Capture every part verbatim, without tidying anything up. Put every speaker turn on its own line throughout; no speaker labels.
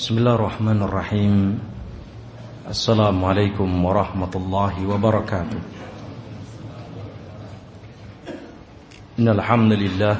Bismillahirrahmanirrahim. Assalamualaikum warahmatullahi wabarakatuh. Innal hamdalillah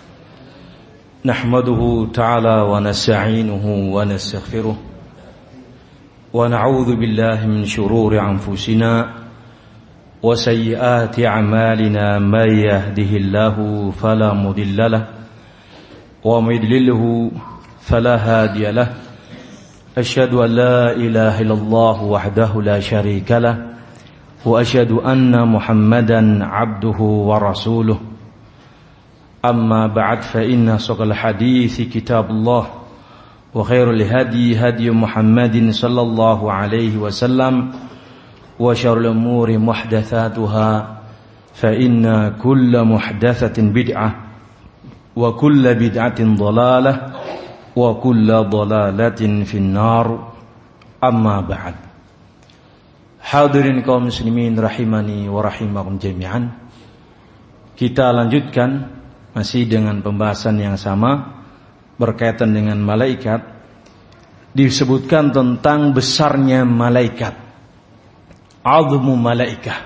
nahmaduhu ta'ala wa nasta'inuhu wa nastaghfiruh wa na'udzu billahi min shururi anfusina wa sayyiati a'malina may yahdihillahu fala mudilla lahu wa may yudlilhu fala hadiya lahu. أشهد أن لا إله إلا الله وحده لا شريك له وأشهد أن محمدا عبده ورسوله أما بعد فإن أصدق الحديث كتاب الله وخير الهدي هدي محمد صلى الله عليه وسلم وشر الأمور محدثاتها فإن كل محدثة بدعة وكل بدعة ضلالة wa kulla dhalalatin finnar, amma ba'd. Hadirin kaum muslimin rahimani wa rahimakum jami'an. Kita lanjutkan masih dengan pembahasan yang sama berkaitan dengan malaikat. Disebutkan tentang besarnya malaikat, azmu malaikah.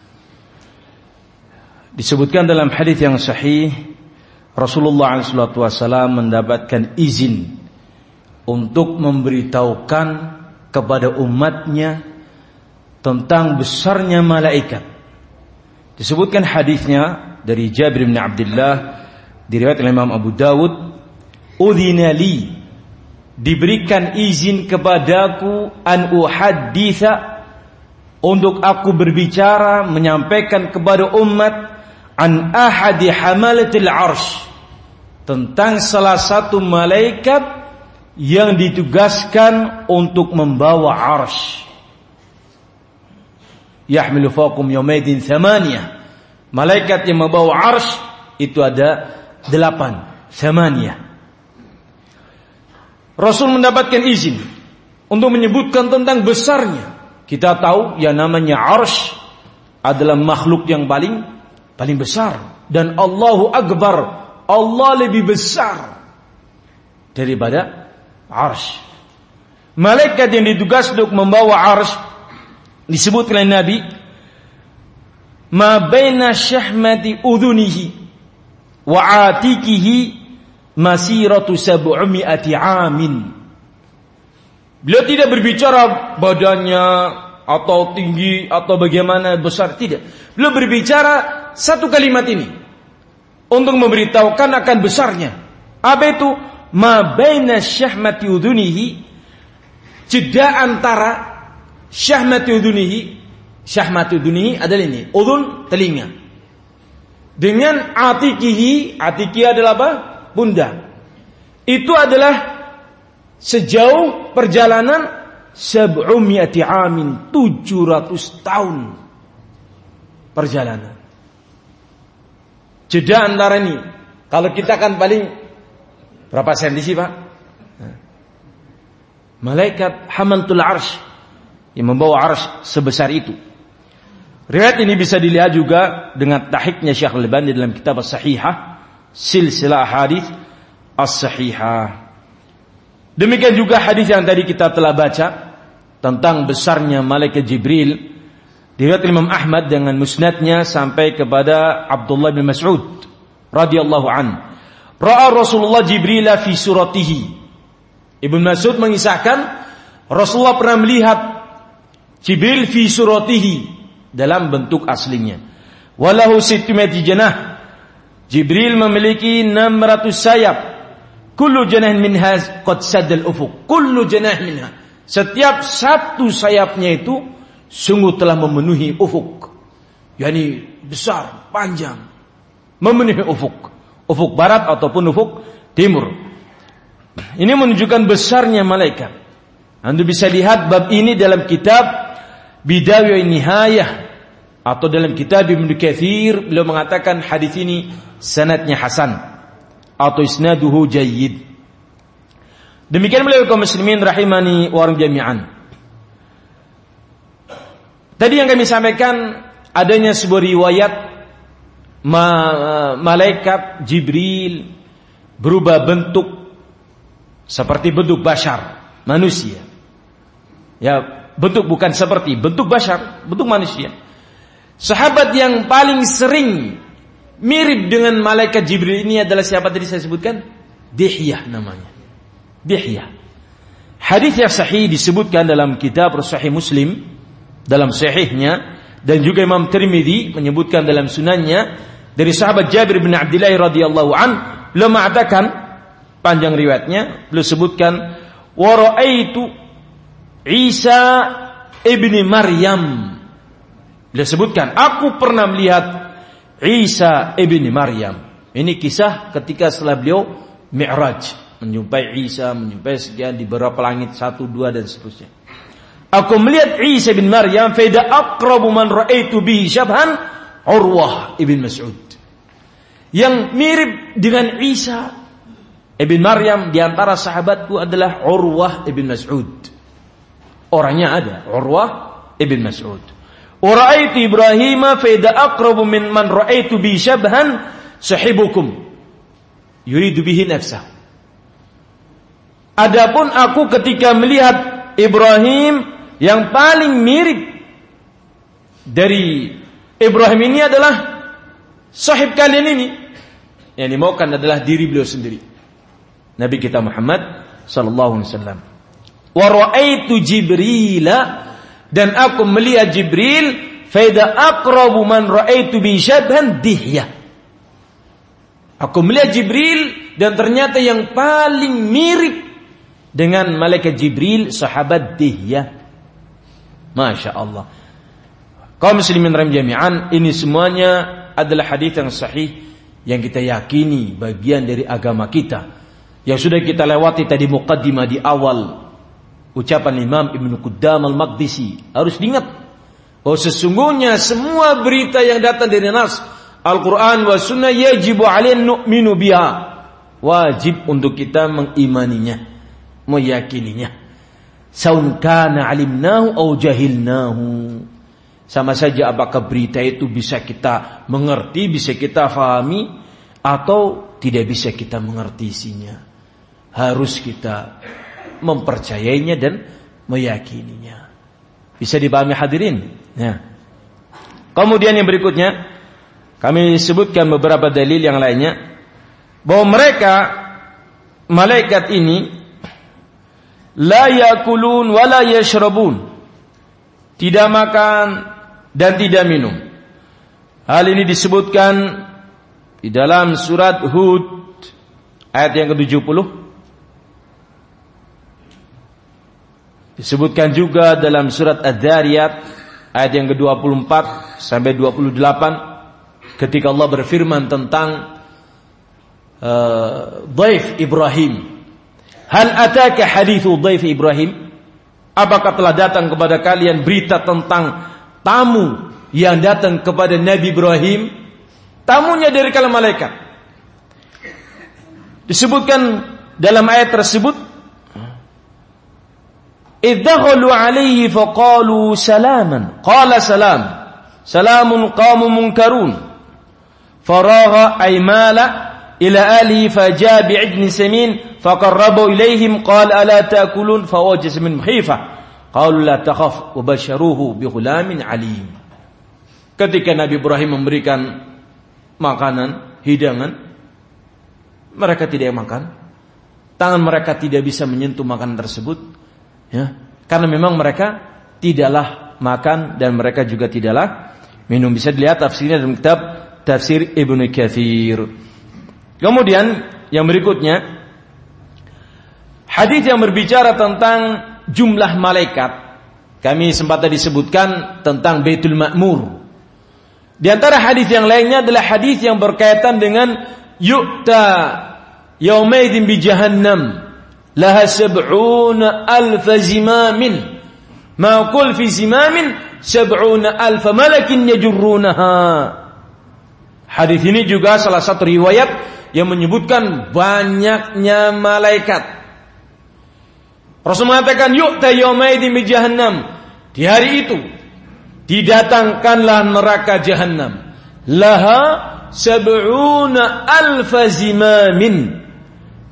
Disebutkan dalam hadis yang sahih, Rasulullah shallallahu alaihi wasallam mendapatkan izin untuk memberitahukan kepada umatnya tentang besarnya malaikat. Disebutkan hadisnya dari Jabir bin Abdullah, diriwayatkan oleh Imam Abu Dawud, "Udhina li", diberikan izin kepadaku, an uhadditha, untuk aku berbicara menyampaikan kepada umat, an ahadi hamalatil arsh, tentang salah satu malaikat yang ditugaskan untuk membawa arsh. Yahmilu fawqum yawmaidin thamaniyah, malaikat yang membawa arsh itu ada delapan, thamaniyah. Rasul mendapatkan izin untuk menyebutkan tentang besarnya. Kita tahu yang namanya arsh adalah makhluk yang paling paling besar, dan Allahu Akbar, Allah lebih besar daripada arsh. Malaikat yang ditugas untuk membawa arsh disebut oleh Nabi, ma baina syahmati udhunihi wa atikihi masiratu sab'umi'ati amin. Beliau tidak berbicara badannya atau tinggi atau bagaimana besar, tidak. Beliau berbicara satu kalimat ini untuk memberitahukan akan besarnya. Apa itu? Ma baina syahmati udhunihi, jeda antara syahmati udhunihi. Syahmati udhunihi adalah ini, udhun telinga, dengan atikihi. Atiki adalah apa? Pundak. Itu adalah sejauh perjalanan sab'umi'ati amin, tujuh ratus tahun perjalanan. Jeda antara ini, kalau kita kan paling berapa senti sih Pak? Malaikat hamalatul arsh yang membawa arsh sebesar itu. Riwayat ini bisa dilihat juga dengan tahqiqnya Syekh Al-Albani dalam kitab As-Sahihah, silsilah hadis As-Sahihah. Demikian juga hadis yang tadi kita telah baca tentang besarnya malaikat Jibril, diriwayatkan Imam Ahmad dengan musnadnya sampai kepada Abdullah bin Mas'ud radhiyallahu an. Ra'a Rasulullah Jibril fi suratihi. Ibnu Mas'ud mengisahkan Rasulullah pernah melihat Jibril fi suratihi, dalam bentuk aslinya. Walahu sittumati janah. Jibril memiliki enam ratus sayap. Kullu janah minha qad saddal ufuq. Kullu janah minha, setiap satu sayapnya itu sungguh telah memenuhi ufuk. Yani besar, panjang, memenuhi ufuk. Ufuk barat ataupun ufuk timur. Ini menunjukkan besarnya malaikat. Anda bisa lihat bab ini dalam kitab Bidayah Nihayah, atau dalam kitab Ibnu Katsir. Beliau mengatakan hadis ini sanadnya hasan atau isnaduhu jayyid. Demikian beliau kaum muslimin rahimani wa jami'an. Tadi yang kami sampaikan adanya sebuah riwayat ma- malaikat Jibril berubah bentuk seperti bentuk bashar, manusia. Ya, bentuk bukan seperti bentuk bashar, bentuk manusia. Sahabat yang paling sering mirip dengan malaikat Jibril ini adalah siapa tadi saya sebutkan? Dihyah namanya. Dihyah. Hadis yang sahih disebutkan dalam kitab Sahih Muslim, dalam sahihnya, dan juga Imam Tirmidzi menyebutkan dalam sunannya dari sahabat Jabir bin Abdullah radhiyallahu an, beliau mengatakan, panjang riwayatnya, beliau sebutkan, wa ra'aitu Isa ibni Maryam. Beliau sebutkan, aku pernah melihat Isa ibni Maryam. Ini kisah ketika setelah beliau Mi'raj, menjumpai Isa, menjumpai sekian di beberapa langit, satu, dua, dan seterusnya. Aku melihat Isa bin Maryam, faida aqrabu man ra'aitu bihi syabhan Urwah ibn Mas'ud. Yang mirip dengan Isa ibn Maryam di antara sahabatku adalah Urwah ibn Mas'ud. Orangnya ada, Urwah ibn Mas'ud. Wa ra'aitu Ibrahim faida aqrabu min man ra'aitu bihi syabhan sahibukum yuridu bihi nafsah. Adapun aku ketika melihat Ibrahim, yang paling mirip dari Ibrahim ini adalah sahib kalian ini. Yang dimaukan adalah diri beliau sendiri, Nabi kita Muhammad sallallahu alaihi wasallam. Wa ra'aitu Jibril, dan aku melihat Jibril, faida aqrabu man ra'aitu bi syabhan Dihyah. Aku melihat Jibril, dan ternyata yang paling mirip dengan malaikat Jibril sahabat Dihyah. Masya Allah. Kaum muslimin rahim jami'an, ini semuanya adalah hadis yang sahih yang kita yakini bagian dari agama kita, yang sudah kita lewati tadi muqaddimah di awal ucapan Imam Ibnu Qudam al-Maqdisi. Harus diingat bahwa sesungguhnya semua berita yang datang dari nas Al-Quran wa sunnah yajibu alaina nu'minu biha, wajib untuk kita mengimaninya, meyakininya. Saun kana alimnahu au jahilnahu. Sama saja apakah berita itu bisa kita mengerti, bisa kita fahami, atau tidak bisa kita mengerti isinya. Harus kita mempercayainya dan meyakininya. Bisa dipahami hadirin? Nah. Kemudian yang berikutnya, kami sebutkan beberapa dalil yang lainnya, bahwa mereka, malaikat ini, la yakulun wa la yashrabun, tidak makan dan tidak minum. Hal ini disebutkan di dalam surat Hud ayat yang ke tujuh puluh. Disebutkan juga dalam surat Adz-Dzariyat ayat yang ke dua puluh empat sampai dua puluh delapan, ketika Allah berfirman tentang uh, Dhaif Ibrahim. Hal ataka hadithu dhaif Ibrahim? Apakah telah datang kepada kalian berita tentang tamu yang datang kepada Nabi Ibrahim? Tamunya dari kalangan malaikat. Disebutkan dalam ayat tersebut, idzalu alaihi faqalu salaman. Qala salam. Salamun qaumun munkarun. Faragha aymala ila ali faja bi'idnin samin faqarrabu ilaihim qala ala ta'kulun fawajasa min khifa qalu la takhaf wa basharuhu bi ghulamin alim. Ketika Nabi Ibrahim memberikan makanan, hidangan, mereka tidak makan. Tangan mereka tidak bisa menyentuh makanan tersebut, ya, karena memang mereka tidaklah makan dan mereka juga tidaklah minum. Bisa dilihat tafsirnya dalam kitab Tafsir Ibnu Katsir. Kemudian yang berikutnya, hadis yang berbicara tentang jumlah malaikat. Kami sempat tadi sebutkan tentang Baitul Ma'mur. Di antara hadis yang lainnya adalah hadis yang berkaitan dengan yu'ta yaumaidin bi jahannam laha sab'una alf zimamin ma qul fi zimamin sab'una alf malakin yajurrunaha. Hadis ini juga salah satu riwayat yang menyebutkan banyaknya malaikat. Rasul mengatakan yu'ta yaumaidin bi jahannam, di hari itu didatangkanlah neraka jahannam, laha sab'una alfa zimamin,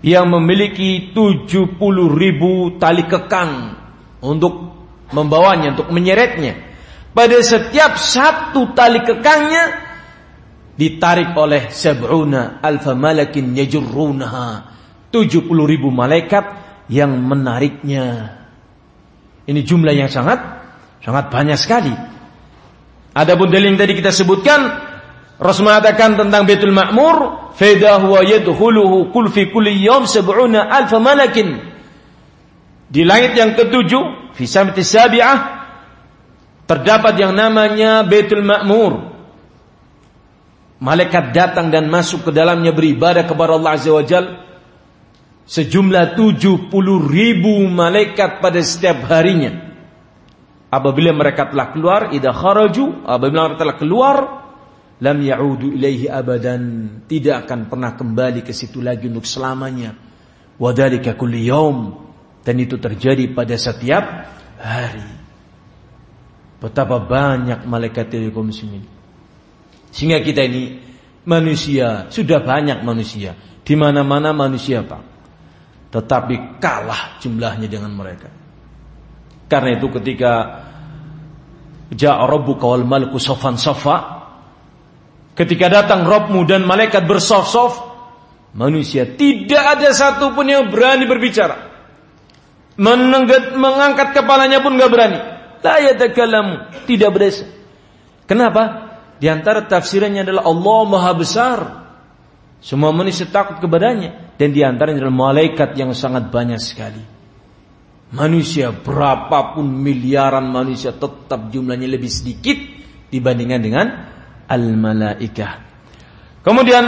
yang memiliki tujuh puluh ribu tali kekang untuk membawanya, untuk menyeretnya. Pada setiap satu tali kekangnya ditarik oleh sab'una alfa malakin yajurrunaha, tujuh puluh ribu malaikat yang menariknya. Ini jumlah yang sangat sangat banyak sekali. Adapun dalil yang tadi kita sebutkan, Rasul mengatakan tentang Baitul Ma'mur, fa huwa yadkhuluhu kul fi kulli yawm sab'una alfa malakin. Di langit yang ketujuh, fi samati sabi'ah, terdapat yang namanya Baitul Ma'mur. Malaikat datang dan masuk ke dalamnya beribadah kepada Allah Azza wa Jalla. Sejumlah tujuh puluh ribu malaikat pada setiap harinya. Apabila mereka telah keluar, idza kharaju, apabila mereka telah keluar, lam ya'udu ilaihi abadan, tidak akan pernah kembali ke situ lagi untuk selamanya. Wa dzalika kulli yaum, dan itu terjadi pada setiap hari. Betapa banyak malaikat dari kaum muslimin. Sehingga kita ini manusia, sudah banyak manusia, di mana-mana manusia Pak, tetapi kalah jumlahnya dengan mereka. Karena itu ketika ja'a rabbuka wal malaku saffan saffa, ketika datang Rabbmu dan malaikat bersaf-saf, manusia tidak ada satupun yang berani berbicara. Menenggat, mengangkat kepalanya pun enggak berani. La yatakallamu, tidak berasa. Kenapa? Di antara tafsirannya adalah Allah Maha Besar. Semua manusia takut kepadanya, dan di antaranya adalah malaikat yang sangat banyak sekali. Manusia berapapun miliaran manusia tetap jumlahnya lebih sedikit dibandingkan dengan al-malaikah. Kemudian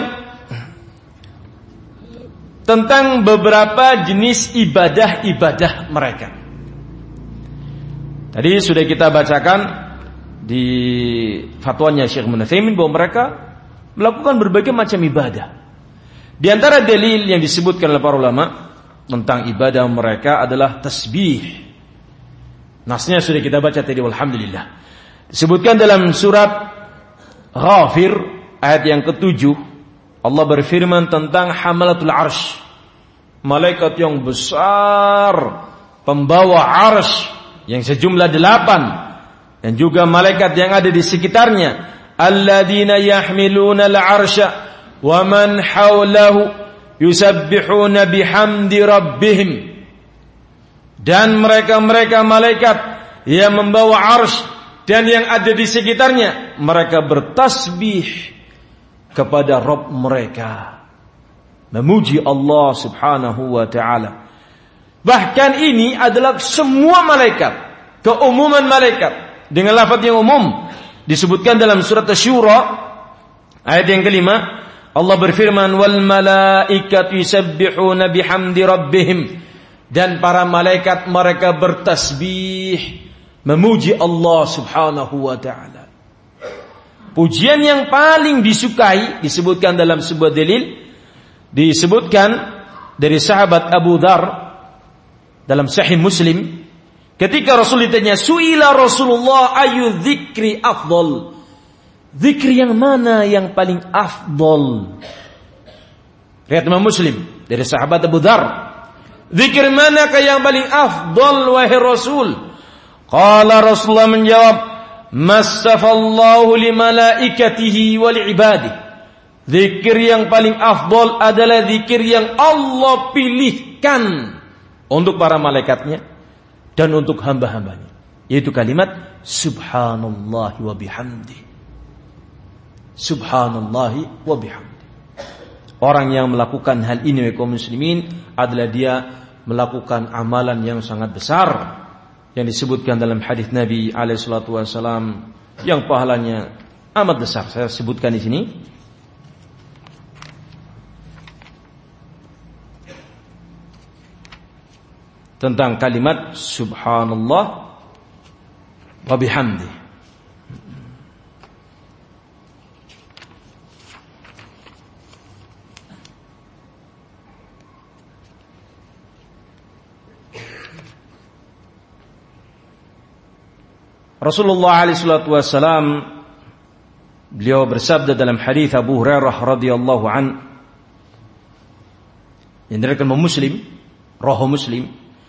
tentang beberapa jenis ibadah-ibadah mereka. Tadi sudah kita bacakan di fatwanya Syekh Ibnu Utsaimin bahwa mereka melakukan berbagai macam ibadah. Di antara dalil yang disebutkan oleh para ulama tentang ibadah mereka adalah tasbih. Nasnya sudah kita baca tadi, alhamdulillah. Disebutkan dalam surat Ghafir ayat yang ketujuh, Allah berfirman tentang hamalatul arsy, malaikat yang besar pembawa arsy yang sejumlah delapan, dan juga malaikat yang ada di sekitarnya, alladzina yahmiluna al-arsya wa man hawlahu yusabbihuna bihamdi rabbihim, dan mereka-mereka malaikat yang membawa arsy dan yang ada di sekitarnya, mereka bertasbih kepada Rabb mereka, memuji Allah Subhanahu wa ta'ala. Bahkan ini adalah semua malaikat, keumuman malaikat dengan lafaz yang umum. Disebutkan dalam surat Asy-Syura ayat yang kelima, Allah berfirman wal malaikatu yusabbihuna bihamdi rabbihim, dan para malaikat mereka bertasbih memuji Allah Subhanahu wa ta'ala. Pujian yang paling disukai disebutkan dalam sebuah dalil, disebutkan dari sahabat Abu Dzar dalam Sahih Muslim, ketika Rasul ditanya, su'ila Rasulullah ayu dzikri afdal, zikir yang mana yang paling afdal? Riwayat Imam Muslim dari sahabat Abu Dzar, zikir manakah yang paling afdal wahai Rasul? Qala Rasulullah menjawab, massafallahu li malaikatihi wa li ibadihi, zikir yang paling afdal adalah zikir yang Allah pilihkan untuk para malaikatnya dan untuk hamba-hambanya, yaitu kalimat subhanallahi wa bihamdi. Subhanallahi wa bihamdi. Orang yang melakukan hal ini kaum muslimin adalah dia melakukan amalan yang sangat besar yang disebutkan dalam hadis Nabi alaihi salatu wasallam yang pahalanya amat besar. Saya sebutkan di sini. Tentang kalimat subhanallah wa bihamdi. Rasulullah alaihi salatu wasallam beliau bersabda dalam hadis Abu Hurairah radhiyallahu an Yang diriwayatkan Muslim, Rawahu Muslim.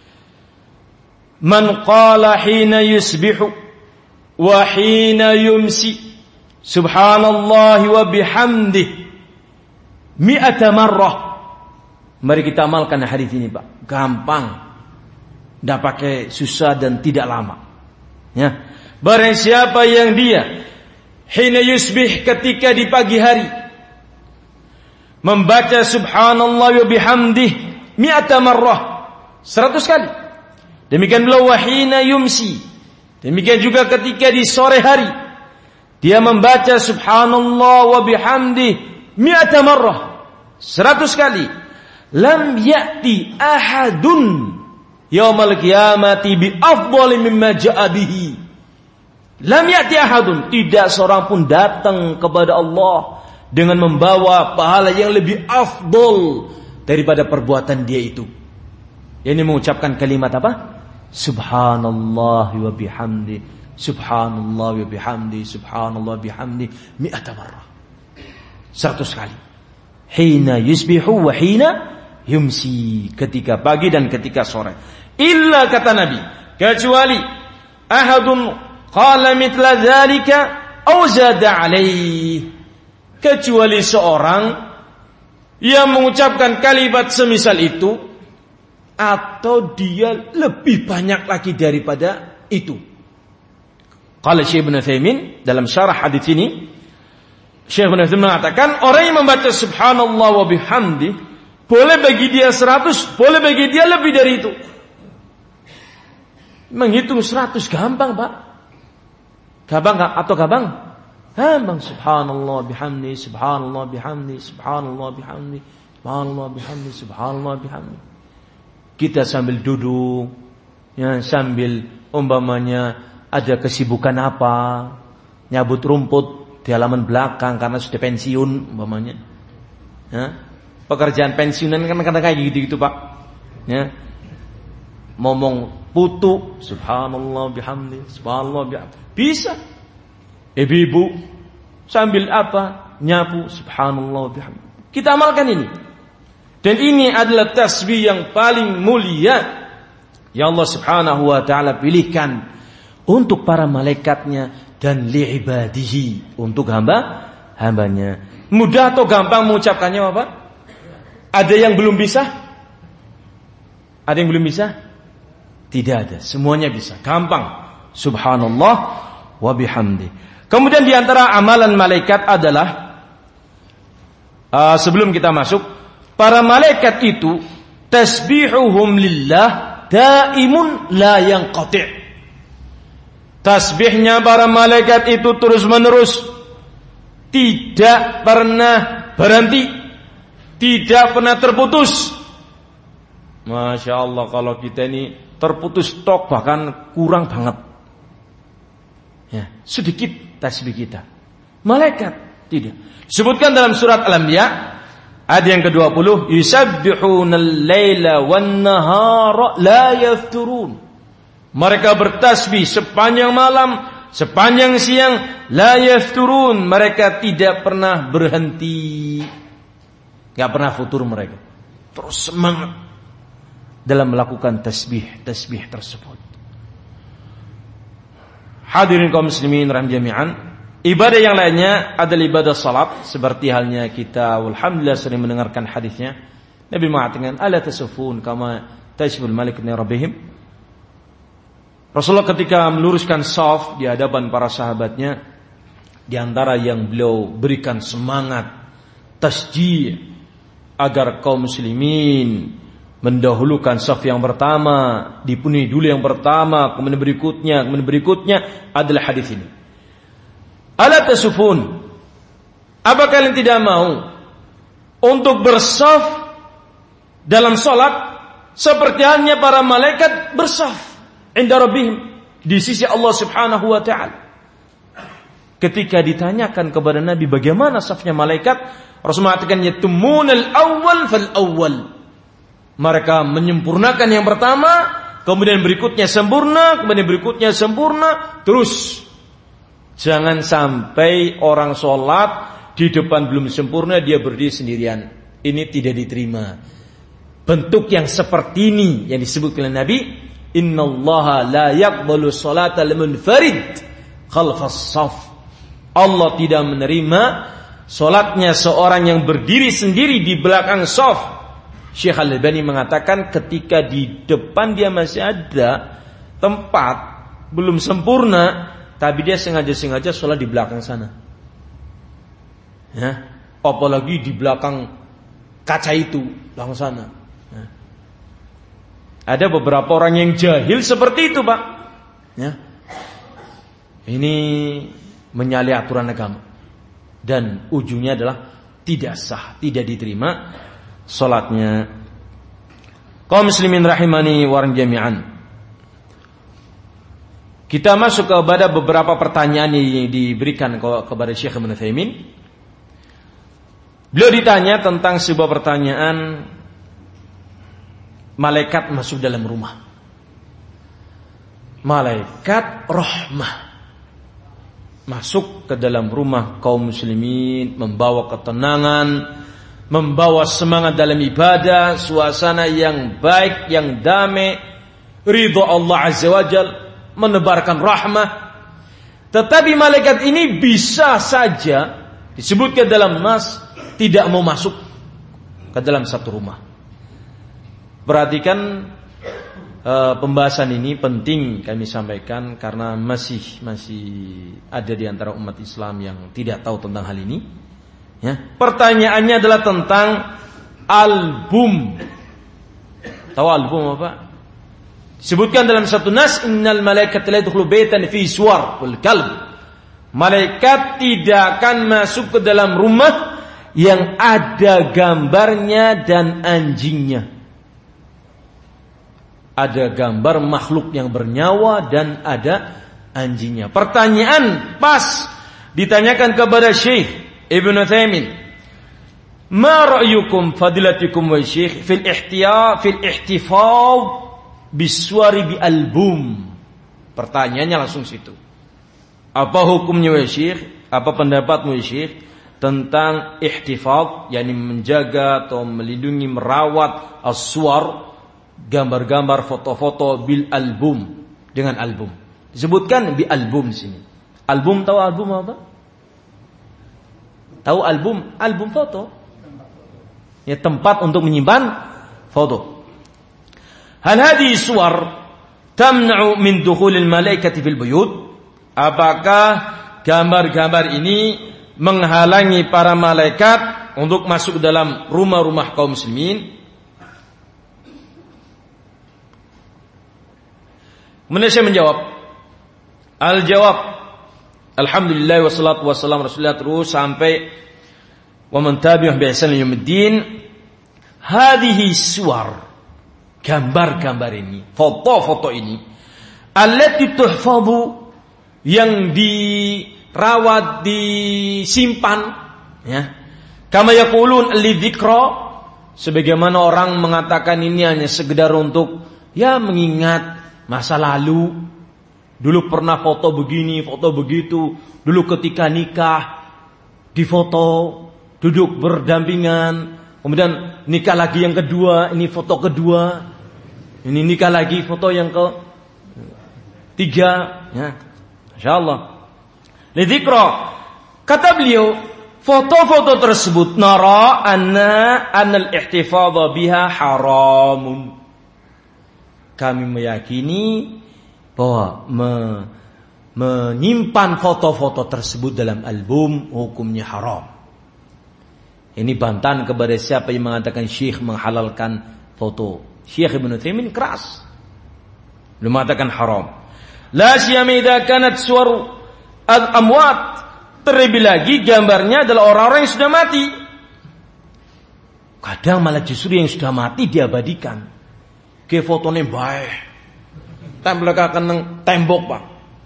Man qala hina yusbihu wa hina yumsi subhanallahi wa bihamdihi mi'ata marrah. Mari kita amalkan hadis ini, Pak. Gampang. Tidak pakai susah dan tidak lama. Ya. Barang siapa yang dia hina yusbih, ketika di pagi hari, membaca subhanallah wa bihamdih mi'ata marrah, seratus kali. Demikian pula wa hina yumsi. Demikian juga ketika di sore hari, dia membaca subhanallah wa bihamdih mi'ata marrah, seratus kali. Lam ya'ti ahadun yaumal qiyamati bi afdali mimma ja'a bihi. Lam ya'ti ahadun, tidak seorang pun datang kepada Allah dengan membawa pahala yang lebih afdol daripada perbuatan dia itu. Ini mengucapkan kalimat apa? Subhanallah wa bihamdi, subhanallah wa bihamdi, subhanallah wa bihamdi mi'ata marrah, seratus kali. Hina yusbihu wa hina yumsi, ketika pagi dan ketika sore. Illa, kata Nabi, kecuali ahadun qala mitla dzalika aw zada alaih, kecuali seorang yang mengucapkan kalimat semisal itu atau dia lebih banyak lagi daripada itu. Qala Syekh Ibnu Utsaimin dalam syarah hadis ini, Syekh Ibnu Utsaimin mengatakan orang yang membaca subhanallah wa bihamdi, boleh bagi dia seratus, boleh bagi dia lebih dari itu. Menghitung seratus gampang, Pak. Gampang atau gampang? Gampang. Subhanallah bihamdi, subhanallah bihamdi, subhanallah bihamdi, subhanallah bihamdi, subhanallah bihamdi. Kita sambil duduk, ya, sambil umpamanya ada kesibukan apa, nyabut rumput di halaman belakang karena sudah pensiun umpamanya. Ya. Pekerjaan pensiunan kan kadang kayak gitu-gitu, Pak. Ya. Ngomong putu, subhanallah bihamdi, subhanallah bihamdi. Bisa. Ibu-ibu sambil apa? Nyapu, subhanallah bihamdi. Kita amalkan ini. Dan ini adalah tasbih yang paling mulia yang Allah Subhanahu wa taala pilihkan untuk para malaikatnya dan li'ibadihi, untuk hamba hambanya. Mudah atau gampang mengucapkannya, Bapak? Ada yang belum bisa? Ada yang belum bisa? Tidak ada, semuanya bisa, gampang. Subhanallah wa bihamdi. Kemudian di antara amalan malaikat adalah uh, sebelum kita masuk, para malaikat itu tasbihuhum lillah daimun la yanqati'. Tasbihnya para malaikat itu terus-menerus, tidak pernah berhenti, tidak pernah terputus. Masya Allah, kalau kita ini terputus stok bahkan kurang banget. Ya, sedikit tasbih kita. Malaikat tidak. Disebutkan dalam surat Al-Anbiya ayat yang kedua puluh, yusabbihunal laila wan nahara la yafturun. Mereka bertasbih sepanjang malam, sepanjang siang, la yafturun. Mereka tidak pernah berhenti. Enggak pernah futur mereka. Terus semangat dalam melakukan tasbih-tasbih tersebut. Hadirin kaum muslimin rahim jami'an, ibadah yang lainnya adalah ibadah salat, seperti halnya kita alhamdulillah sering mendengarkan hadisnya. Nabi mengatakan, "Ala tasufun kama tasbul malik min rabbihim." Rasulullah ketika meluruskan shaf di hadapan para sahabatnya, di antara yang beliau berikan semangat tasjih agar kaum muslimin mendahulukan saf yang pertama, dipenuhi dulu yang pertama, kemudian berikutnya, kemudian berikutnya adalah hadis ini. Ala tasufun, apa kalian tidak mau untuk bersaf dalam salat seperti halnya para malaikat bersaf inda rabbihim, di sisi Allah Subhanahu wa taala? Ketika ditanyakan kepada Nabi bagaimana safnya malaikat, Rasul mengatakan yatumunal awwal fal awwal. Mereka menyempurnakan yang pertama, kemudian berikutnya sempurna, kemudian berikutnya sempurna, terus. Jangan sampai orang sholat di depan belum sempurna, dia berdiri sendirian. Ini tidak diterima. bentuk yang seperti ini yang disebut oleh Nabi, innallaha la yaqbalu salatal munfarid khalfas shaf. Allah tidak menerima salatnya seorang yang berdiri sendiri di belakang shaf. Syekh Al-Albani mengatakan ketika di depan dia masih ada tempat belum sempurna, tapi dia sengaja-sengaja salat di belakang sana. Ya, apalagi di belakang kaca itu, belakang sana. Ya. Ada beberapa orang yang jahil seperti itu, Pak. Ya. Ini menyalahi aturan agama dan ujungnya adalah tidak sah, tidak diterima salatnya. Kaum muslimin rahimani wa jami'an. Kita masuk kepada beberapa pertanyaan yang diberikan kepada Syekh Ibnu Utsaimin. Beliau ditanya tentang sebuah pertanyaan, malaikat masuk dalam rumah. Malaikat rahmah masuk ke dalam rumah kaum muslimin, membawa ketenangan, membawa semangat dalam ibadah, suasana yang baik, yang damai, ridha Allah Azza wa Jalla, menebarkan rahmah. Tetapi malaikat ini bisa saja disebutkan dalam nas tidak mau masuk ke dalam satu rumah. Perhatikan uh, pembahasan ini penting kami sampaikan karena masih masih ada di antara umat Islam yang tidak tahu tentang hal ini. Ya. Pertanyaannya adalah tentang album. Tahu album apa? Disebutkan dalam satu nas, innal malaikata la yadkhulu baitan fi suwar wal kalb. Malaikat tidak akan masuk ke dalam rumah yang ada gambarnya dan anjingnya. Ada gambar makhluk yang bernyawa dan ada anjingnya. Pertanyaan pas ditanyakan kepada Syekh Ibnu Utsaimin, ma ra'yukum fadilatikum wa Syekh fil ihtiya fil ihtifaz biswari bi album? Pertanyaannya langsung situ. Apa hukumnya wa Syekh? Apa pendapatmu Syekh tentang ihtifaz, yakni menjaga atau melindungi, merawat as-suwar, gambar-gambar, foto-foto bil album, dengan album. Disebutkan bi album di sini. Album, tahu album apa? Tahu album? Album foto. Ya, tempat untuk menyimpan foto. Hal hadhihi suwar tamna'u min dukhulil malaikati fil buyut? Apakah gambar-gambar ini menghalangi para malaikat untuk masuk dalam rumah-rumah kaum muslimin? Kemudian saya menjawab. Al-jawab, alhamdulillah wassalatu wassalamu rasulillah, terus sampai wa man tabi'ahum bi ihsan ila yaumiddin. Hadhihi suwar, gambar-gambar ini, foto-foto ini, allati tuhfadhu, yang dirawat, disimpan, ya. Kama yaqulun lidzikra, sebagaimana orang mengatakan ini hanya sekedar untuk ya mengingat masa lalu. Dulu pernah foto begini, foto begitu. Dulu ketika nikah difoto, duduk berdampingan. Kemudian nikah lagi yang kedua, ini foto kedua. Ini nikah lagi, foto yang ke tiga, ya. Insyaallah. Lidzikra, kata beliau, foto-foto tersebut nara anna anal ihtifadha biha haramun. Kami meyakini bahwa me, menyimpan foto-foto tersebut dalam album hukumnya haram. Ini bantahan kepada siapa yang mengatakan Syekh menghalalkan foto. Syekh Ibnu Utsaimin keras, belum mengatakan haram. La siyama idza kanat suwar al-amwat, terlebih lagi gambarnya adalah orang-orang yang sudah mati. Kadang malah justru yang sudah mati diabadikan. Ke fotonya baik, tempelkan nang tembok, Pak.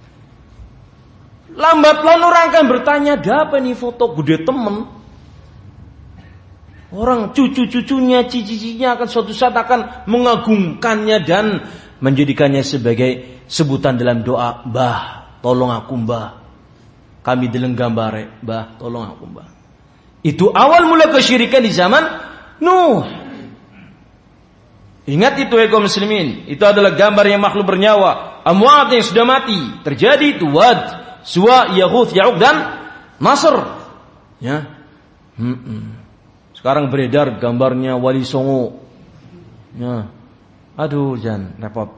Lambat laun orang akan bertanya, ada apa nih foto gede temen? Orang cucu-cucunya, cici-cicinya akan suatu saat akan mengagungkannya dan menjadikannya sebagai sebutan dalam doa, Mbah, tolong aku Mbah. Kami deleng gambare, Mbah, tolong aku Mbah. Itu awal mula kesyirikan di zaman Nuh. Ingat itu ya kaum muslimin, itu adalah gambar yang makhluk bernyawa, amwat yang sudah mati. Terjadi itu Wad, Suwa, Yaghouth, Ya'uq dan Nasr. Ya. Hmm-mm. Sekarang beredar gambarnya Wali Songo. Ya. Aduh, jangan repot.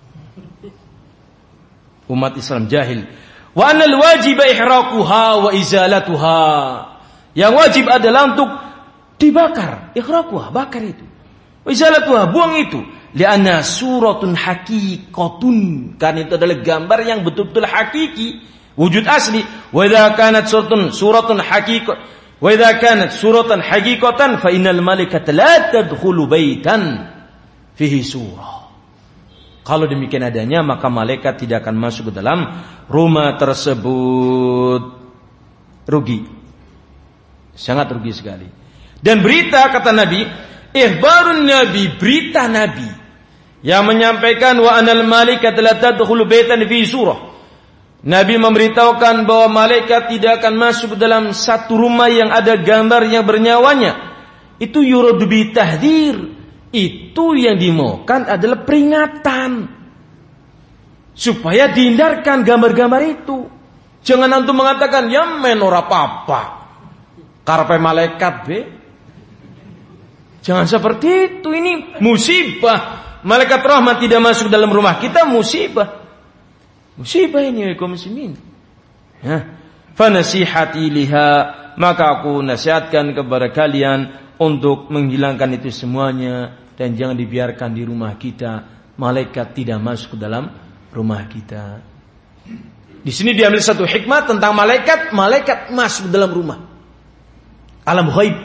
Umat Islam jahil. Wa anal wajib ihraquha wa izalatuha. Yang wajib adalah untuk dibakar, ihraquha, bakar itu. Wa izalatuha, buang itu. Lianna suratun haqiqatun, kan itu adalah gambar yang betul-betul hakiki, wujud asli. Wa idza kanat suratun suratun haqiqat wa idza kanat suratan haqiqatan fa innal malaikata la tadkhulu baitan fihi surah. Kalau demikian adanya, maka malaikat tidak akan masuk ke dalam rumah tersebut. Rugi. Sangat rugi sekali. Dan berita, kata Nabi, ikhbarun Nabi, berita Nabi yang menyampaikan wa anal malaikat la tadkhulu baitan fi surah. Nabi memberitahukan bahwa malaikat tidak akan masuk ke dalam satu rumah yang ada gambar yang bernyawanya. Itu yuradu bi tahdzir. Itu yang dimaukan adalah peringatan supaya dihindarkan gambar-gambar itu. Jangan antum mengatakan ya men ora apa-apa, karepe malaikat be. Jangan seperti itu, ini musibah. Malaikat rahmat tidak masuk dalam rumah kita, musibah. Musibah ini ya kaum muslimin. Ya. Fa nasihati liha, maka aku nasihatkan kepada kalian untuk menghilangkan itu semuanya. Dan jangan dibiarkan di rumah kita, malaikat tidak masuk ke dalam rumah kita. Di sini diambil satu hikmah tentang malaikat, malaikat masuk dalam rumah. Alam ghaib.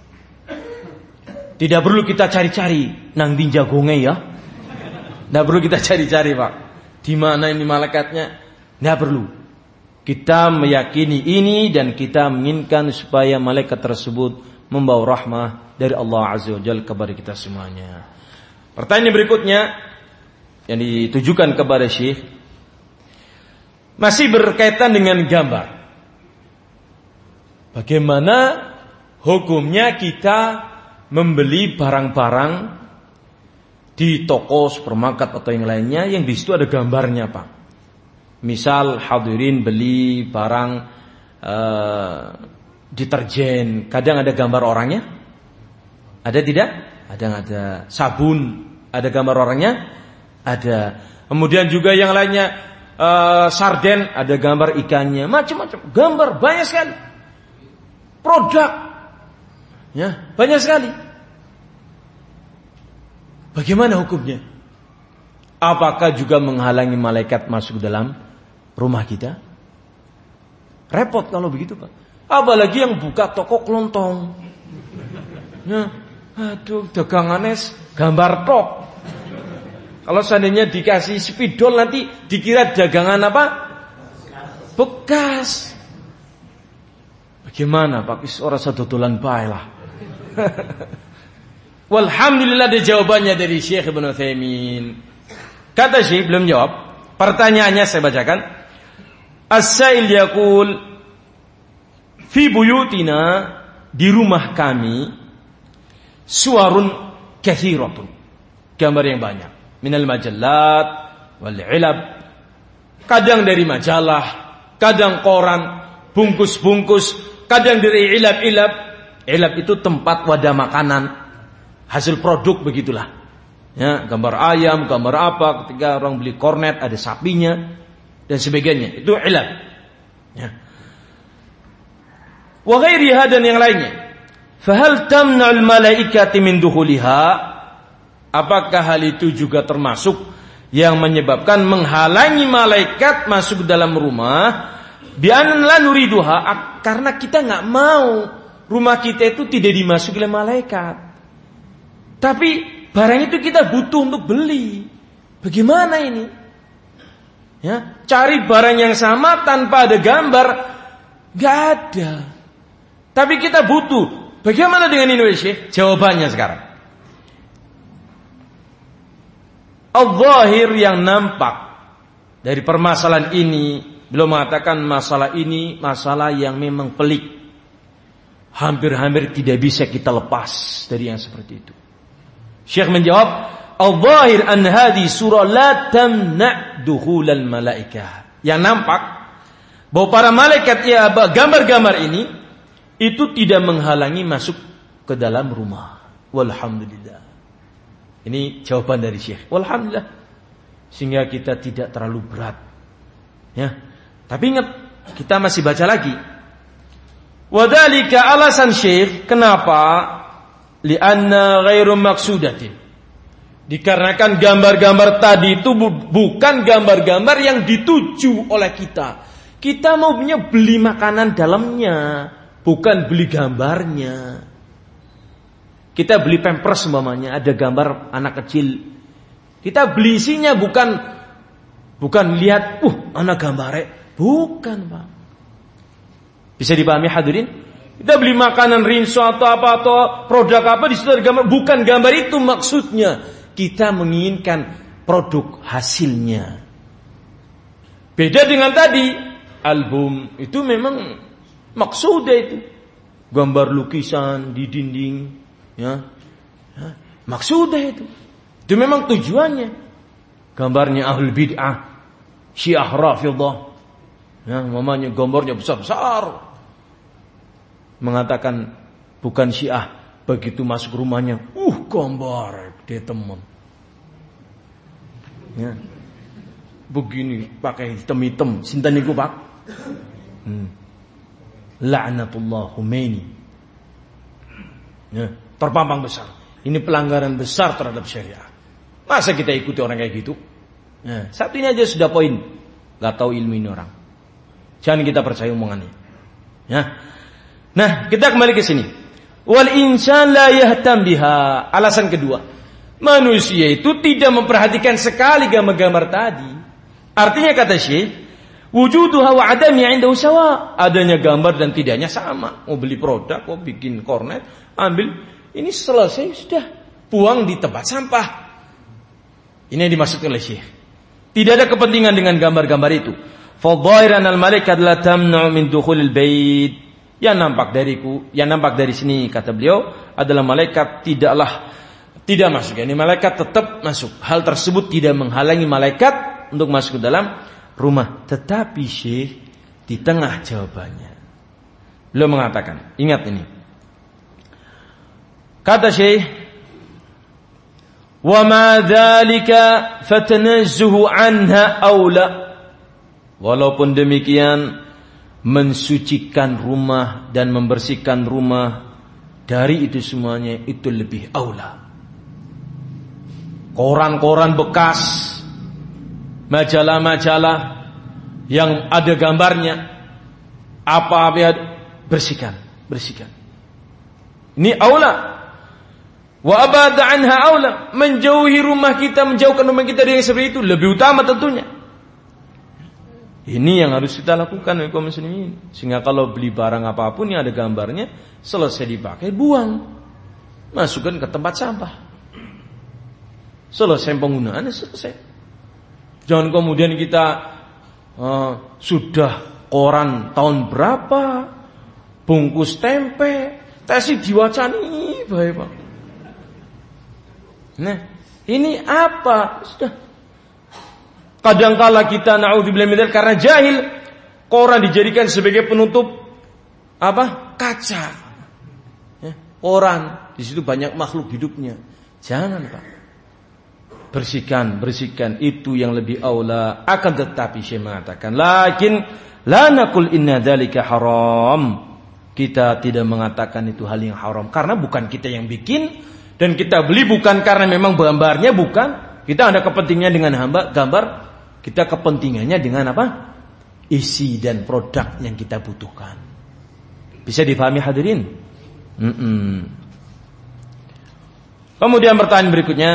Tidak perlu kita cari-cari nang dinja gonge ya. Tidak perlu kita cari-cari, Pak. Di mana ini malaikatnya? Tidak perlu. Kita meyakini ini dan kita menginginkan supaya malaikat tersebut membawa rahmah dari Allah Azza wa Jalla kepada kita semuanya. Pertanyaan berikutnya yang ditujukan kepada Syekh masih berkaitan dengan gambar. Bagaimana hukumnya kita membeli barang-barang di toko, supermarket atau yang lainnya yang di situ ada gambarnya, Pak. Misal hadirin beli barang uh, deterjen, kadang ada gambar orangnya. Ada tidak? Ada ada. Sabun, ada gambar orangnya? Ada. Kemudian juga yang lainnya, uh, sarden, ada gambar ikannya, macam-macam. Gambar banyak sekali. Produk, ya banyak sekali. Bagaimana hukumnya? Apakah juga menghalangi malaikat masuk ke dalam rumah kita? Repot kalau begitu, Pak. Apalagi yang buka toko kelontong. Ya, aduh, dagangannya gambar tok. Kalau seandainya dikasih spidol nanti dikira dagangan apa? Bekas. Bagaimana, Pak? Is ora sadodolan bae lah. Walhamdulillah ada jawabannya dari Syekh Ibnu Utsaimin. Kata Syekh belum jawab. Pertanyaannya saya bacakan. As-sa'il yaqul fi buyutina, di rumah kami, suwarun kathiratun, gambar yang banyak, minal majallat wal ilab, kadang dari majalah, kadang koran, bungkus-bungkus, kadang dari ilab-ilab. Ilab itu tempat wadah makanan, hasil produk begitulah. Ya, gambar ayam, gambar apa, ketika orang beli kornet ada sapinya dan sebagainya. Itu ilab. Ya. Wa ghairiha, dan yang lainnya. Fahal tamna'ul malaikati min duhuliha? Apakah hal itu juga termasuk yang menyebabkan menghalangi malaikat masuk dalam rumah? Bi'an la nuriduha, karena kita enggak mau rumah kita itu tidak dimasuki oleh malaikat. Tapi barang itu kita butuh untuk beli. Bagaimana ini? Ya, cari barang yang sama tanpa ada gambar, enggak ada. Tapi kita butuh. Bagaimana dengan Indonesia? Jawabannya sekarang. Al-zahir yang nampak dari permasalahan ini, beliau mengatakan masalah ini masalah yang memang pelik. Hampir-hampir tidak bisa kita lepas dari yang seperti itu. Syekh menjawab, al-zahir an hadhihi surah la tamna' dukhulal malaikah. Yang nampak bahwa para malaikat ya gambar-gambar ini itu tidak menghalangi masuk ke dalam rumah. Walhamdulillah. Ini jawaban dari Syekh. Walhamdulillah. Sehingga kita tidak terlalu berat. Ya. Tapi ingat, kita masih baca lagi. Wadhalika alasan Syekh, kenapa? Li'anna ghairu maksudatin. Dikarenakan gambar-gambar tadi itu bukan gambar-gambar yang dituju oleh kita. Kita maunya beli makanan dalamnya, bukan beli gambarnya. Kita beli Pampers umpamanya, ada gambar anak kecil. Kita beli isinya bukan bukan lihat, uh, anak gambare, bukan, Pak. Bisa dipahami hadirin? Kita beli makanan rinso atau apa atau produk apa di situ ada gambar, bukan gambar itu maksudnya. Kita menginginkan produk hasilnya. Beda dengan tadi, album itu memang maksudnya itu gambar lukisan di dinding, ya, ya maksudnya itu. Itu memang tujuannya. Gambarnya ahlul bid'ah, Syiah Rafidhah, ya, mamanya gambarnya besar-besar. Mengatakan bukan Syiah, begitu masuk rumahnya, uh gambar dia teman. Ya. Begini pakai hitam-hitam, sinten niku, Pak? Hmm. La'natullah Khomeini. Ya, terpampang besar. Ini pelanggaran besar terhadap syariah. Masa kita ikuti orang kayak gitu? Ya, satu ini aja sudah poin. Gak tahu ilmu ini orang. Jangan kita percaya omongannya. Ya. Nah, kita kembali ke sini. Wal insan la yahtam biha. Alasan kedua, manusia itu tidak memperhatikan sekali gambar-gambar tadi. Artinya kata Syekh, wujuduha wa adamiha indahu sawa. Adanya gambar dan tidaknya sama. Mau beli produk, mau bikin kornet, ambil, ini selesai sudah, buang di tempat sampah. Ini yang dimaksud oleh Syekh. Tidak ada kepentingan dengan gambar-gambar itu. Fa dhahiran al malaikat la tamna'u min dukhulil bait. Yang nampak dariku, yang nampak dari sini kata beliau adalah malaikat tidaklah tidak masuk. Ini malaikat tetap masuk. Hal tersebut tidak menghalangi malaikat untuk masuk ke dalam rumah. Tetapi Syekh di tengah jawabannya beliau mengatakan, ingat ini. Kata Syekh, "Wa ma dzalika fatanazzuhu anha aula." Walaupun demikian, mensucikan rumah dan membersihkan rumah dari itu semuanya itu lebih aula. Koran-koran bekas, majalah-majalah yang ada gambarnya, apa ya, bersihkan, bersihkan. Ini aula. Wa abada anha aula, menjauhi rumah kita, menjauhkan rumah kita dari seperti itu lebih utama tentunya. Ini yang harus kita lakukan kaum muslimin. Sehingga kalau beli barang apapun yang ada gambarnya, selesai dipakai, buang. Masukkan ke tempat sampah. Selesai penggunaannya, selesai. Jangan kemudian kita uh, sudah koran tahun berapa, bungkus tempe, tesi diwacani, baik Pak. Nah, ini apa? Sudah. Kadangkala kita naudzubillah min dzalik karena jahil, koran dijadikan sebagai penutup apa? Kaca. Ya, koran di situ banyak makhluk hidupnya. Jangan, Pak. Bersihkan, bersihkan itu yang lebih aula. Akan tetapi Syekh mengatakan, lakin la naqul inna dzalika haram. Kita tidak mengatakan itu hal yang haram karena bukan kita yang bikin dan kita beli bukan karena memang gambarnya, bukan. Kita ada kepentingannya dengan hamba gambar. Kita kepentingannya dengan apa? Isi dan produk yang kita butuhkan. Bisa dipahami hadirin? Mm-mm. Kemudian pertanyaan berikutnya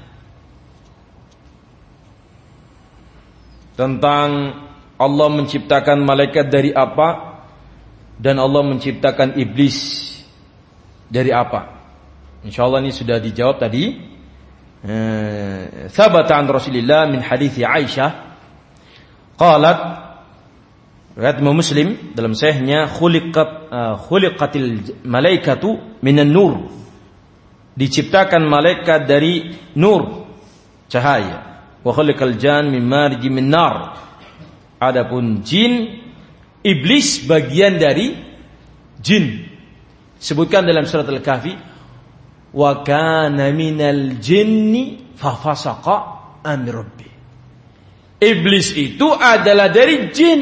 tentang Allah menciptakan malaikat dari apa dan Allah menciptakan iblis dari apa. Insyaallah ini sudah dijawab tadi. Thabata an Rasulillah min hadits Aisyah qalat, riwayat Muslim dalam sahihnya, khuliqat uh, khuliqatil malaikatu minan nur, diciptakan malaikat dari nur, cahaya. Wa khalaqal jan min marji min nar. Adapun jin, iblis bagian dari jin. Sebutkan dalam surat Al-Kahfi, wa kana minal jinni fa fasaqa an rabbi. Iblis itu adalah dari jin.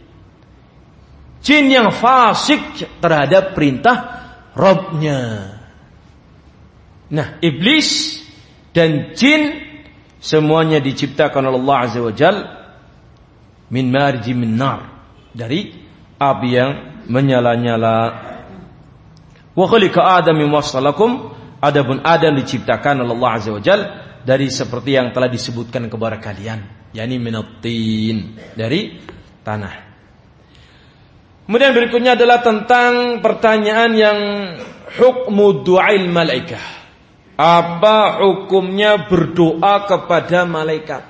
Jin yang fasik terhadap perintah Rabbnya. Nah, iblis dan jin semuanya diciptakan oleh Allah Azza wa Jal min marji min nar, dari api yang menyala-nyala. Wa khaliqa Adam min wasalakum, adapun Adam diciptakan oleh Allah Azza wa Jal dari seperti yang telah disebutkan kepada kalian, yakni minatin, dari tanah. Kemudian berikutnya adalah tentang pertanyaan yang hukmu du'ail malaikah. Apa hukumnya berdoa kepada malaikat?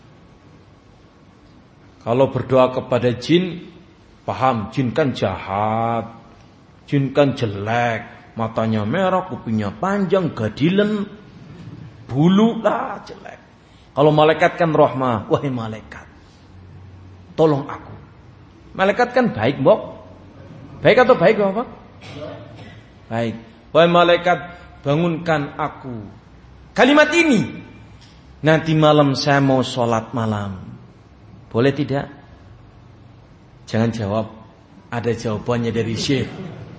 Kalau berdoa kepada jin, paham, jin kan jahat, jin kan jelek, matanya merah, kupingnya panjang, gadilen, bulu lah jelek. Kalau malaikat kan rahmah, wahai malaikat, tolong aku. Malaikat kan baik, Mbok. Baik atau baik, Bapak? Baik. Wahai malaikat, bangunkan aku. Kalimat ini, nanti malam saya mau sholat malam. Boleh tidak? Jangan jawab, ada jawabannya dari Syekh.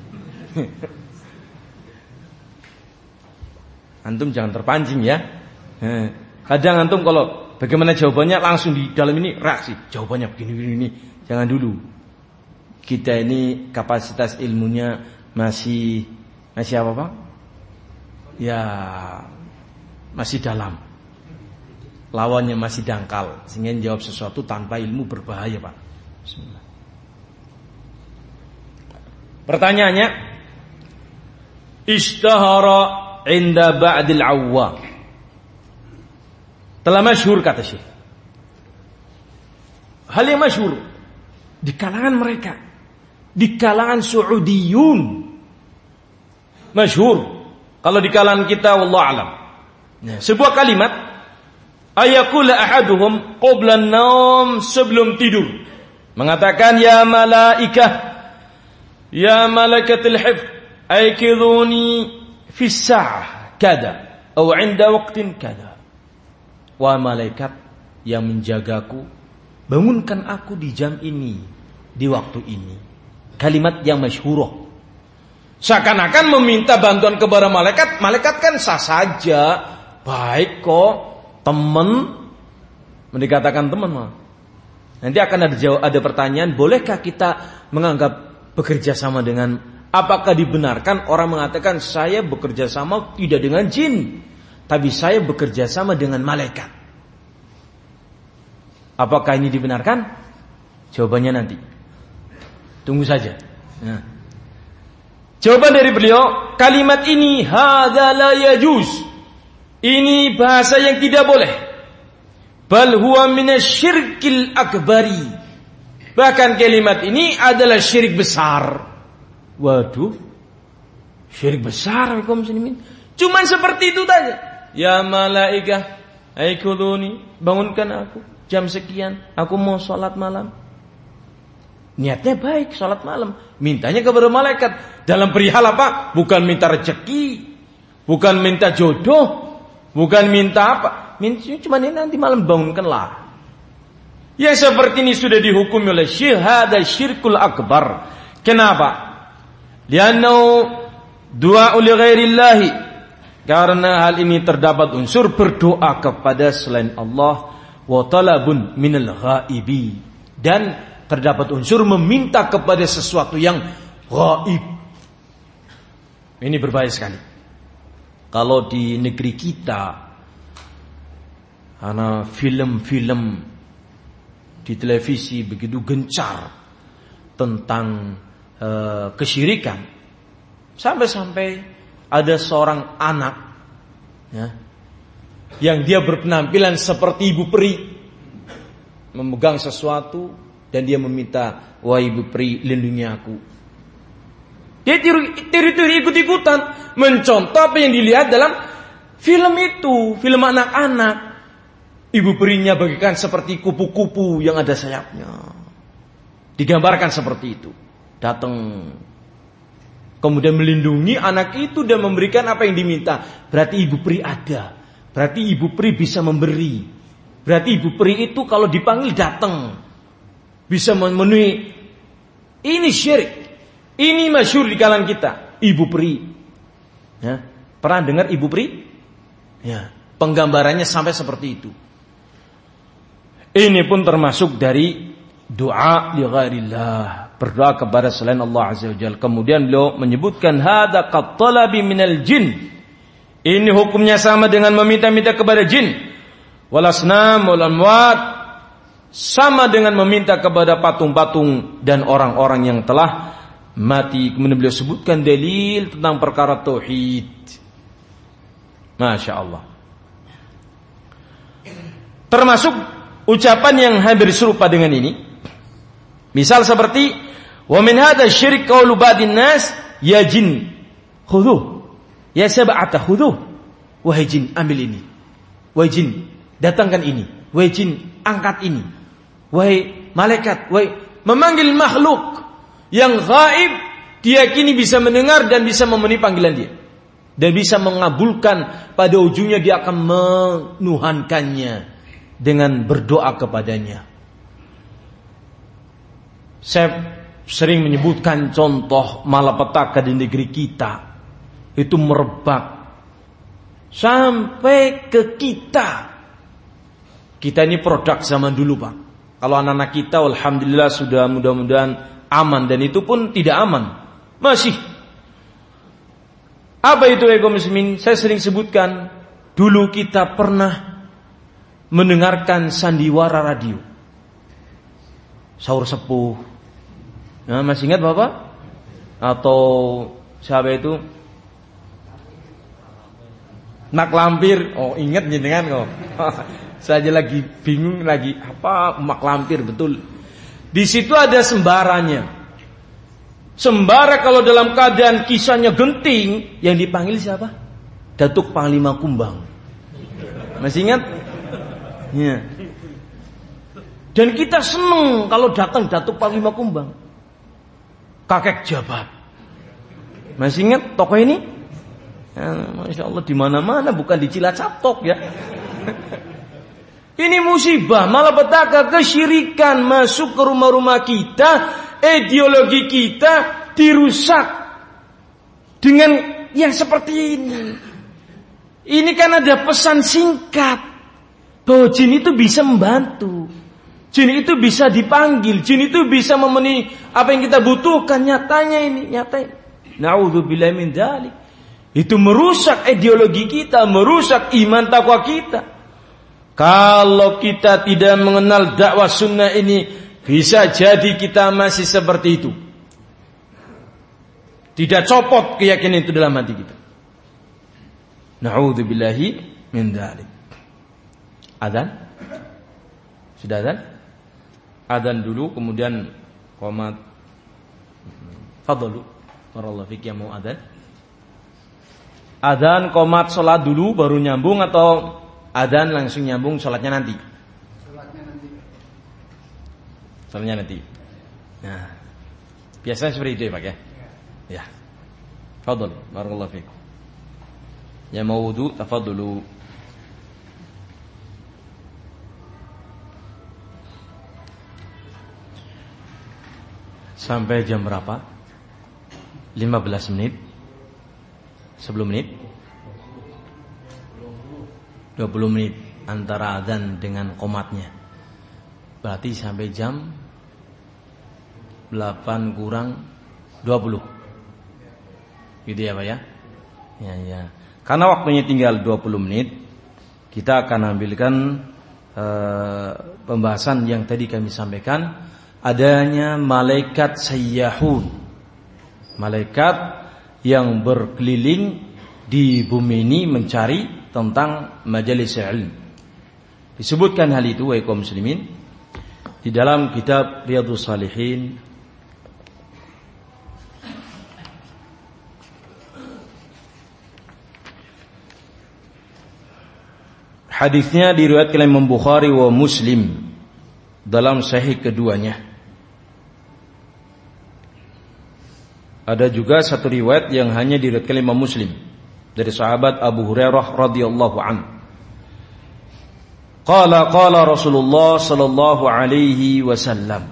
Antum jangan terpancing ya. Kadang antum kalau bagaimana jawabannya langsung di dalam ini reaksi. Jawabannya begini begini ini. Jangan dulu. Kita ini kapasitas ilmunya masih masih apa, Pak? Ya, masih dalam. Lawannya masih dangkal, sehingga jawab sesuatu tanpa ilmu berbahaya, Pak. Bismillah. Pertanyaannya, ishtahara inda ba'dil awwam. Telah masyhur kata Syekh. Hal yang masyhur di kalangan mereka, di kalangan Saudiyun, masyhur. Kalau di kalangan kita, wallahu alam. Nah, sebuah kalimat, ayaqula ahaduhum qabla an-naum, sebelum tidur, mengatakan, ya malaikah, ya malaikatul hifz, aikidhuni fi sa'ah kada atau 'inda waqtin kada. Wahai malaikat yang menjagaku, bangunkan aku di jam ini, di waktu ini. Kalimat yang masyhurah. Seakan-akan meminta bantuan kepada malaikat. Malaikat kan sah saja, baik kok, teman. Mendikatakan teman mah. Nanti akan ada jawab, ada pertanyaan, bolehkah kita menganggap bekerja sama dengan, apakah dibenarkan orang mengatakan saya bekerja sama tidak dengan jin, tapi saya bekerja sama dengan malaikat? Apakah ini dibenarkan? Jawabannya nanti. Tunggu saja. Nah. Jawaban dari beliau, kalimat ini hadza la yajuz. Ini bahasa yang tidak boleh. Bal huwa minasyirkil akbari. Bahkan kalimat ini adalah syirik besar. Waduh. Syirik besar kaum muslimin. Cuman seperti itu saja. Ya malaikah, aikuduni, bangunkan aku jam sekian, aku mau sholat malam. Niatnya baik, sholat malam. Mintanya kepada malaikat. Dalam perihal apa? Bukan minta rezeki, bukan minta jodoh, bukan minta apa. Minta cuma ini nanti malam bangunkanlah. Yang seperti ini sudah dihukumi oleh Syekh, hada syirkul akbar. Kenapa? Liannahu du'a li ghairillahi. Karena hal ini terdapat unsur berdoa kepada selain Allah, wa talabun minal ghaibi, dan terdapat unsur meminta kepada sesuatu yang gaib. Ini berbahaya sekali. Kalau di negeri kita, karena film-film di televisi begitu gencar tentang uh, kesyirikan, sampai-sampai ada seorang anak, ya, yang dia berpenampilan seperti ibu peri, memegang sesuatu dan dia meminta, wahai ibu peri, lindungi aku. Dia tiru-tiru ikut-ikutan, mencontoh apa yang dilihat dalam film itu, film anak-anak. Ibu perinya bagikan seperti kupu-kupu yang ada sayapnya. Digambarkan seperti itu. Datang, kemudian melindungi anak itu dan memberikan apa yang diminta. Berarti ibu peri ada. Berarti ibu peri bisa memberi. Berarti ibu peri itu kalau dipanggil datang. Bisa memenuhi. Ini syirik. Ini masyhur di kalangan kita. Ibu peri. Ya. Pernah dengar ibu peri? Ya. Penggambarannya sampai seperti itu. Ini pun termasuk dari doa li ghairillah. Berdoa kepada selain Allah Azza wa Jalla. Kemudian beliau menyebutkan hadza qattalabi minal jin. Ini hukumnya sama dengan meminta-minta kepada jin. Wal asnam wal amwat, sama dengan meminta kepada patung-patung dan orang-orang yang telah mati. Kemudian beliau sebutkan dalil tentang perkara tauhid. Masya Allah. Termasuk ucapan yang hampir serupa dengan ini. Misal seperti wa min hadza syirik qaulu ba'din nas ya jin khudhuh ya sab'ata khudhuh. Wahai jin, ambil ini. Wahai jin, datangkan ini. Wahai jin, angkat ini. Wahai malaikat, wahai memanggil makhluk yang gaib, diyakini bisa mendengar dan bisa memenuhi panggilan dia. Dan bisa mengabulkan, pada ujungnya dia akan menuhankannya dengan berdoa kepadanya. Saya sering menyebutkan contoh malapetaka di negeri kita. Itu merebak sampai ke kita. Kita ini produk zaman dulu, Pak. Kalau anak-anak kita alhamdulillah sudah mudah-mudahan aman, dan itu pun tidak aman. Masih. Apa itu ego muslimin? Saya sering sebutkan, dulu kita pernah mendengarkan sandiwara radio. Sahur sepuh. Nah, masih ingat Bapak? Atau siapa itu? Mak Lampir. Oh, ingat jenengan kok. Saya aja lagi bingung lagi apa Mak Lampir betul. Di situ ada sembaranya. Sembara kalau dalam keadaan kisahnya genting, yang dipanggil siapa? Datuk Panglima Kumbang. Masih ingat? Ya. Dan kita senang kalau datang Datuk Panglima Kumbang. Kakek Jabat. Masih ingat tokoh ini? Ya, Masya Allah, di mana-mana, bukan di Cilacap tok ya. Ini musibah, malapetaka, kesyirikan masuk ke rumah-rumah kita, ideologi kita dirusak dengan yang seperti ini. Ini kan ada pesan singkat bahwa jin itu bisa membantu, jin itu bisa dipanggil, jin itu bisa memenuhi apa yang kita butuhkan. Nyatanya ini, nyatanya. Na'udzubillahi min dzalik. Itu merusak ideologi kita, merusak iman takwa kita. Kalau kita tidak mengenal dakwah sunnah ini, bisa jadi kita masih seperti itu. Tidak copot keyakinan itu dalam hati kita. Na'udzubillahi min dzalik. Adzan? Sudah adzan? Adzan dulu, kemudian qomat. Fadlu. Warallahu fik, yang mau adzan. Adzan qomat salat dulu baru nyambung, atau adzan langsung nyambung salatnya nanti? Salatnya nanti. Salatnya nanti. Nah, biasanya seperti itu ya Pak ya. Ya. Fadl, barakallahu fiik. Ya mau wudu, tafadhulu. Sampai jam berapa? lima belas menit. sepuluh menit. dua puluh menit antara adzan dengan qomatnya. Berarti sampai jam delapan kurang dua puluh. Gitu ya Pak ya? Ya, ya. Karena waktunya tinggal dua puluh menit, kita akan ambilkan uh, pembahasan yang tadi kami sampaikan, adanya malaikat sayyahun. Malaikat yang berkeliling di bumi ini mencari tentang majelis ilmu. Disebutkan hal itu wahai kaum muslimin di dalam kitab Riyadhus Shalihin Hadisnya diriwayatkan oleh Imam Bukhari wa Muslim dalam sahih keduanya. Ada juga satu riwayat yang hanya diriwayatkan oleh Imam Muslim dari sahabat Abu Hurairah radhiyallahu anhu. Qala qala Rasulullah sallallahu alaihi wasallam,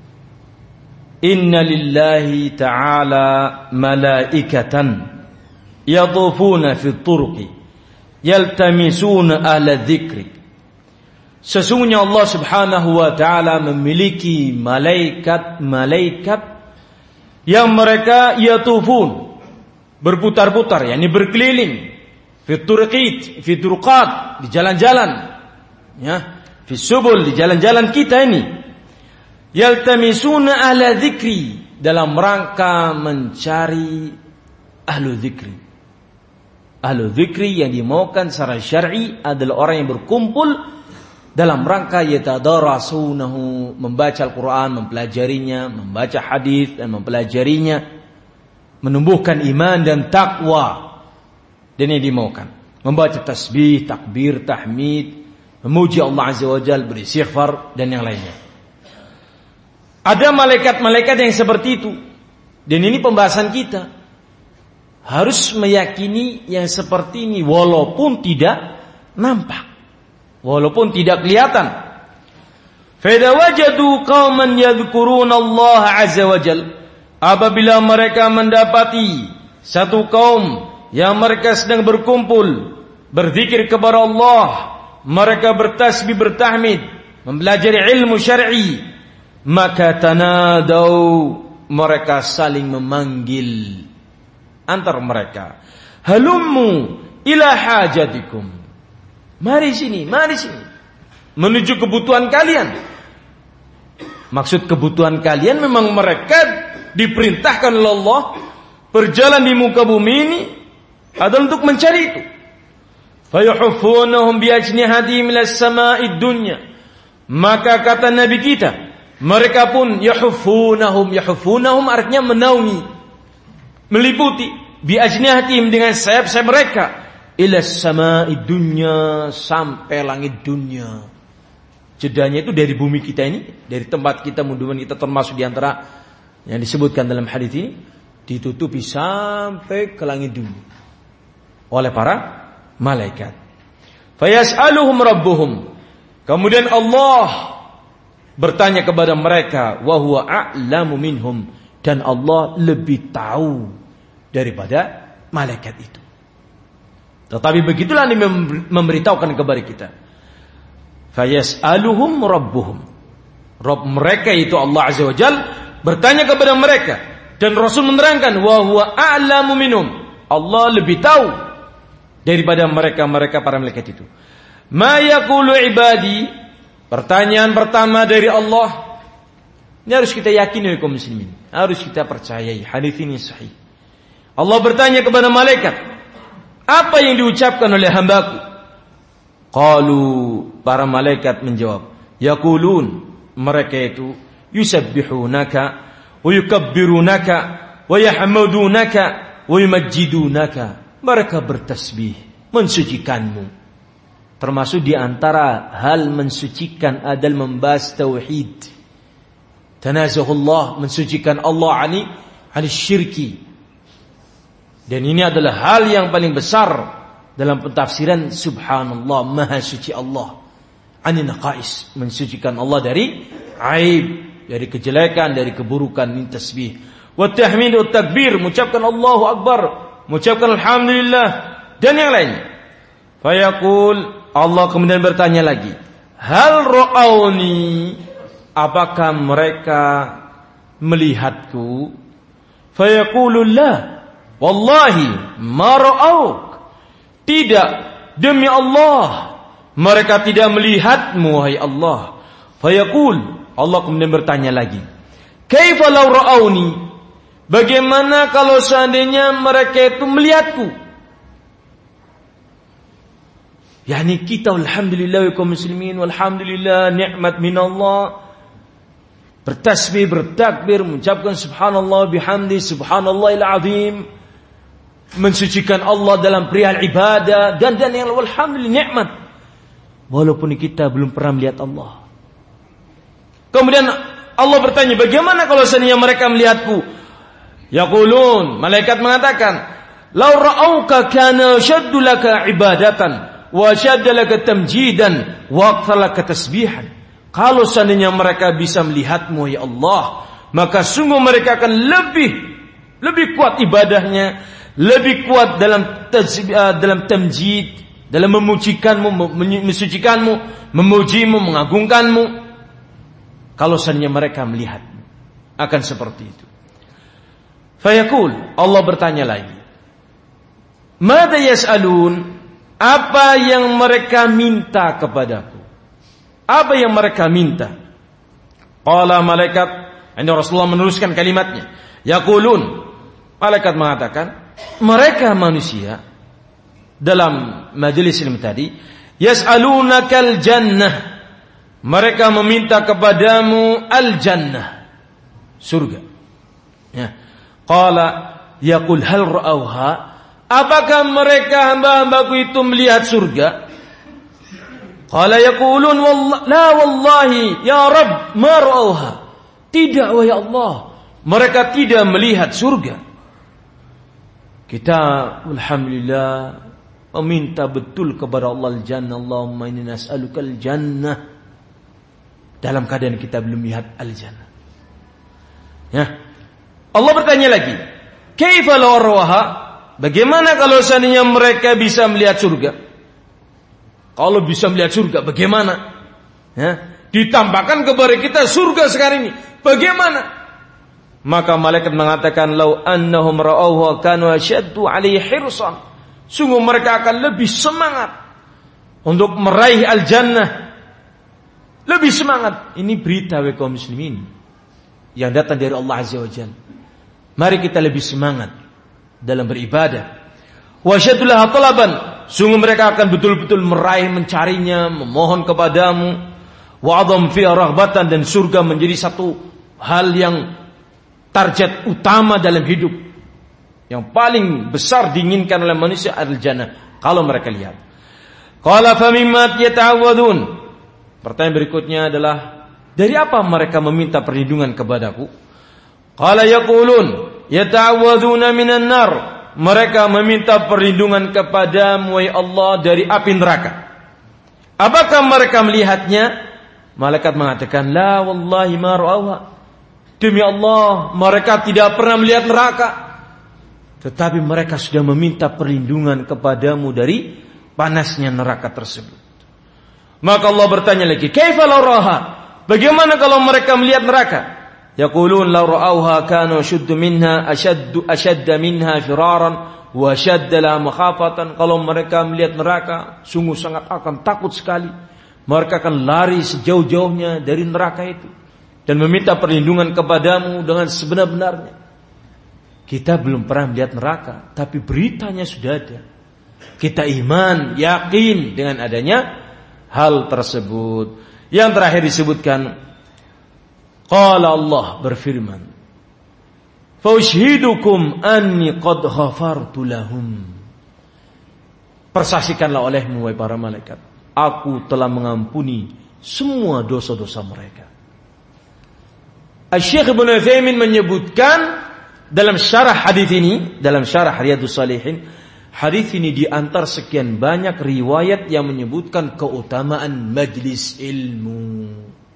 Inna lillahi ta'ala malaikatan yatufuna fi turuqi yaltamisuna ahla dzikri. Sesungguhnya Allah Subhanahu wa taala memiliki malaikat-malaikat yang mereka yatufun, berputar-putar, yakni berkeliling, fi turuqit, fi turuqat, di jalan-jalan, ya, fi subul, di jalan-jalan kita ini. Yaltamisuna ahla dzikri, dalam rangka mencari ahlu dzikri. Ahlu dzikri yang dimaukan secara syar'i adalah orang yang berkumpul dalam rangka yatadarasunahu, membaca Al-Quran, mempelajarinya, membaca hadis dan mempelajarinya, menumbuhkan iman dan takwa. Dan yang dimaukan membaca tasbih, takbir, tahmid, memuji Allah Azza wa Jalla, beristighfar dan yang lainnya. Ada malaikat-malaikat yang seperti itu. Dan ini pembahasan kita. Harus meyakini yang seperti ini walaupun tidak nampak, walaupun tidak kelihatan. Fa idza wajadu qauman yadhkuruna Allah azza wajal, apabila mereka mendapati satu kaum yang mereka sedang berkumpul berzikir kepada Allah, mereka bertasbih, bertahmid, mempelajari ilmu syar'i, maka tanadau, mereka saling memanggil antar mereka, halummu ila hajatikum, mari sini, mari sini, menuju kebutuhan kalian. Maksud kebutuhan kalian memang mereka diperintahkan oleh Allah berjalan di muka bumi ini adalah untuk mencari itu. Fayuhuffunahum biajnihatihim ila as-sama'id dunya, maka kata Nabi kita, mereka pun yahuffunahum, yahuffunahum artinya menaungi, meliputi, biajnihatihim dengan sayap-sayap mereka, ila as-sama'id dunya, sampai langit dunia. Jedanya itu dari bumi kita ini, dari tempat kita, mudah-mudahan kita termasuk di antara yang disebutkan dalam hadis ini, ditutupi sampai ke langit dunia oleh para malaikat. Fayas'aluhum rabbuhum, kemudian Allah bertanya kepada mereka, wa huwa a'lamu minhum, dan Allah lebih tahu daripada malaikat itu. Tetapi begitulah yang memberitahukan kepada kita. Fayas'aluhum rabbuhum, Rabb mereka itu Allah Azza wa Jalla bertanya kepada mereka, dan Rasul menerangkan, wa huwa a'lamu minhum, Allah lebih tahu daripada mereka-mereka para malaikat itu. Ma yaqulu ibadi, pertanyaan pertama dari Allah, ini harus kita yakini kaum muslimin, harus kita percayai, hadis ini sahih. Allah bertanya kepada malaikat, apa yang diucapkan oleh hambaku? Qalu, para malaikat menjawab, yaqulun, mereka itu yusabbihunaka wa yukabbirunaka wa yahmadunaka wa yumajjidunaka, mereka bertasbih, mensucikanmu. Termasuk di antara hal mensucikan adalah membahas tauhid. Tanazahullah, mensucikan Allah ani ani syirki. Dan ini adalah hal yang paling besar dalam pentafsiran subhanallah, maha suci Allah. Ani naqais, mensucikan Allah dari aib, dari kejelekan, dari keburukan. Ini tasbih. Wa tahmid wa takbir, mengucapkan Allahu akbar, mengucapkan alhamdulillah dan yang lainnya. Fayaqul, Allah kemudian bertanya lagi, hal ra'auni, apakah mereka melihatku? Fayaqulu la, wallahi ma ra'auk, tidak, demi Allah mereka tidak melihatmu wahai Allah. Fayaqul, Allah kemudian bertanya lagi, kaifa law ra'auni, bagaimana kalau seandainya mereka itu melihatku? Yani kita alhamdulillah kaum muslimin, walhamdulillah nikmat minallah, bertasbih, bertakbir, mengucapkan subhanallah bihamdi, subhanallahil azim, mensucikan Allah dalam perihal ibadah dan dan yang alhamdulillah nikmat. walaupun kita belum pernah melihat Allah. Kemudian Allah bertanya, bagaimana kalau seandainya mereka melihatku? Yaqulun, malaikat mengatakan, "Lau ra'auka kana shaddu laka ibadatan wa shadda laka tamjidan wa akthar laka tasbihan." Kalau seandainya mereka bisa melihatmu ya Allah, maka sungguh mereka akan lebih lebih kuat ibadahnya, lebih kuat dalam tajib, uh, dalam tamjid, dalam memujikanmu, mensucikanmu, memujimu, mengagungkanmu. Kalau seandainya mereka melihat akan seperti itu. Fayaqul, Allah bertanya lagi, "Madza yas'alun?" Apa yang mereka minta kepadaku? Apa yang mereka minta? Qala malaikat, ini Rasulullah meneruskan kalimatnya. Yaqulun, malaikat mengatakan, mereka manusia dalam majelis ilmu tadi, yas'alunakal jannah. Mereka meminta kepadamu al-jannah, surga. Ya. Qala yaqul hal ra'auha? Apakah mereka hamba-hambaku itu melihat surga? Qala yaqulun wallah la wallahi ya Rabb ma ra'auha. Tidak wahai Allah, mereka tidak melihat surga. Kita alhamdulillah meminta betul kepada Allah al-jannah. Allahumma inni nas'aluka al-jannah. Dalam keadaan kita belum lihat al-jannah. Ya. Allah bertanya lagi, "Kaifa law rawaha?" Bagaimana kalau seandainya mereka bisa melihat surga? Kalau bisa melihat surga, bagaimana? Ya. Ditampakkan kepada kita surga sekarang ini. Bagaimana? Maka malaikat mengatakan, "Lau annahum ra'awha kanu ashaddu 'alaihi hirsan." Sungguh mereka akan lebih semangat untuk meraih al-jannah. Lebih semangat. Ini berita wa kaum muslimin yang datang dari Allah Azza wa Jalla. Mari kita lebih semangat dalam beribadah. Wa syaddulah talaban. Sungguh mereka akan betul-betul meraih, mencarinya, memohon kepadamu. Wa a'dham fi raghbatan, dan surga menjadi satu hal yang target utama dalam hidup. Yang paling besar diinginkan oleh manusia adalah jannah. Kalau mereka lihat. Qala fa mimma yata'awwadun. Pertanyaan berikutnya adalah, dari apa mereka meminta perlindungan kepadaku? Qala yaqulun yata'awwadzuna minan nar. Mereka meminta perlindungan kepadamu ya Allah dari api neraka. Apakah mereka melihatnya? Malaikat mengatakan, la wallahi ma ra'awha. Demi Allah, mereka tidak pernah melihat neraka. Tetapi mereka sudah meminta perlindungan kepadamu dari panasnya neraka tersebut. Maka Allah bertanya lagi, kaifa law ra'aha? Bagaimana kalau mereka melihat neraka? Yaqulun law ra'awha kanu ashaddu minha ashaddu ashadda minha firaran wa ashadda la makhafatan. Kalau mereka melihat neraka, sungguh sangat akan takut sekali. Mereka akan lari sejauh-jauhnya dari neraka itu dan meminta perlindungan kepadamu dengan sebenar-benarnya. Kita belum pernah melihat neraka, tapi beritanya sudah ada. Kita iman, yakin dengan adanya hal tersebut. Yang terakhir disebutkan, qala Allah berfirman, fa ushhidukum anni qad ghafartu lahum. Persaksikanlah olehmu wahai para malaikat, aku telah mengampuni semua dosa-dosa mereka. Asy-Syaikh Ibnu Utsaimin menyebutkan dalam syarah hadis ini, dalam syarah Riyadhus Shalihin, hadis ini diantar sekian banyak riwayat yang menyebutkan keutamaan majlis ilmu.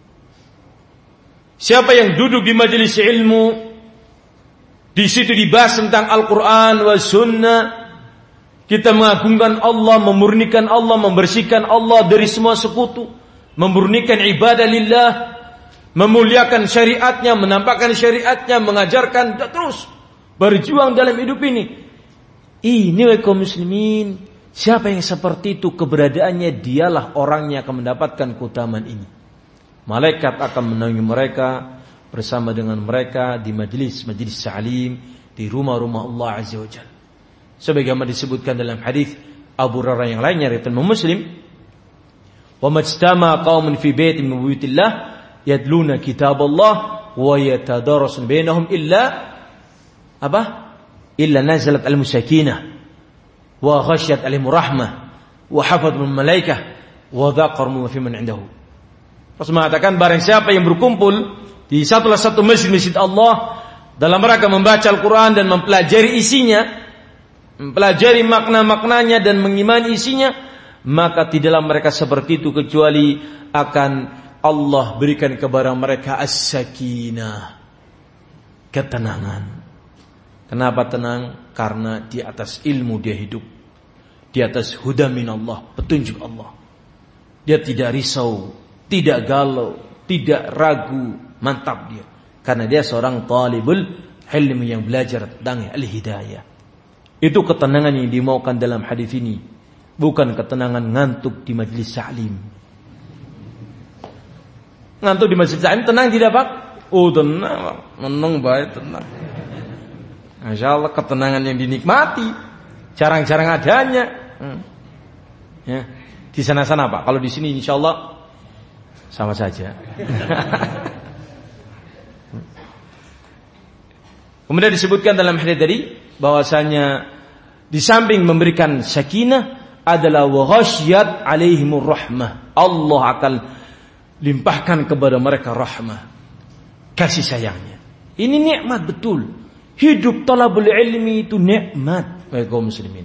Siapa yang duduk di majlis ilmu, di situ dibahas tentang Al-Quran wa Sunnah, kita mengagungkan Allah, memurnikan Allah, membersihkan Allah dari semua sekutu, memurnikan ibadah lillah, memuliakan syariatnya, menampakkan syariatnya, mengajarkan, terus berjuang dalam hidup ini. Ini wahai kaum muslimin, siapa yang seperti itu keberadaannya, dialah orang yang akan mendapatkan keutamaan ini. Malaikat akan menaungi mereka, bersama dengan mereka di majlis-majlis ta'lim, di rumah-rumah Allah Azza wa Jalla. Sebagaimana disebutkan dalam hadis Abu Hurairah yang lainnya riwayat Muslim, "Wa majtama qaumun fi baitin min buyutillah yadluna kitaballah wa yatadarrasun bainahum illa apa? Illa nazalat al-musakinah wa ghasyat alaihim rahmah wa hafadhum malaikah wa dzaqarullah fi man 'indahu. Rasul mengatakan barang siapa yang berkumpul di satu satu masjid-masjid Allah dalam rangka membaca Al-Qur'an dan mempelajari isinya, mempelajari makna-maknanya dan mengimani isinya, maka tidaklah mereka seperti itu kecuali akan Allah berikan kepada mereka as-sakinah, ketenangan. Kenapa tenang? Karena di atas ilmu dia hidup, di atas huda minallah, petunjuk Allah. Dia tidak risau, tidak galau, tidak ragu, mantap dia. Karena dia seorang talibul ilmi yang belajar tentang al-hidayah. Itu ketenangan yang dimaukan dalam hadis ini, bukan ketenangan ngantuk di majelis ta'lim. Ngantuk di majelis ta'lim tenang tidak, Pak? Oh, tenang, menang baik, tenang. Masya Allah, ketenangan yang dinikmati jarang-jarang adanya. Hmm. Ya, di sana-sana Pak. Kalau di sini insya Allah sama saja. Kemudian disebutkan dalam hadis tadi bahwasanya di samping memberikan sakinah adalah wa ghasyiyat alaihimur rahmah. Allah akan limpahkan kepada mereka rahmah, kasih sayangnya. Ini nikmat betul. Hidup talabul ilmi itu nikmat bagi kaum muslimin.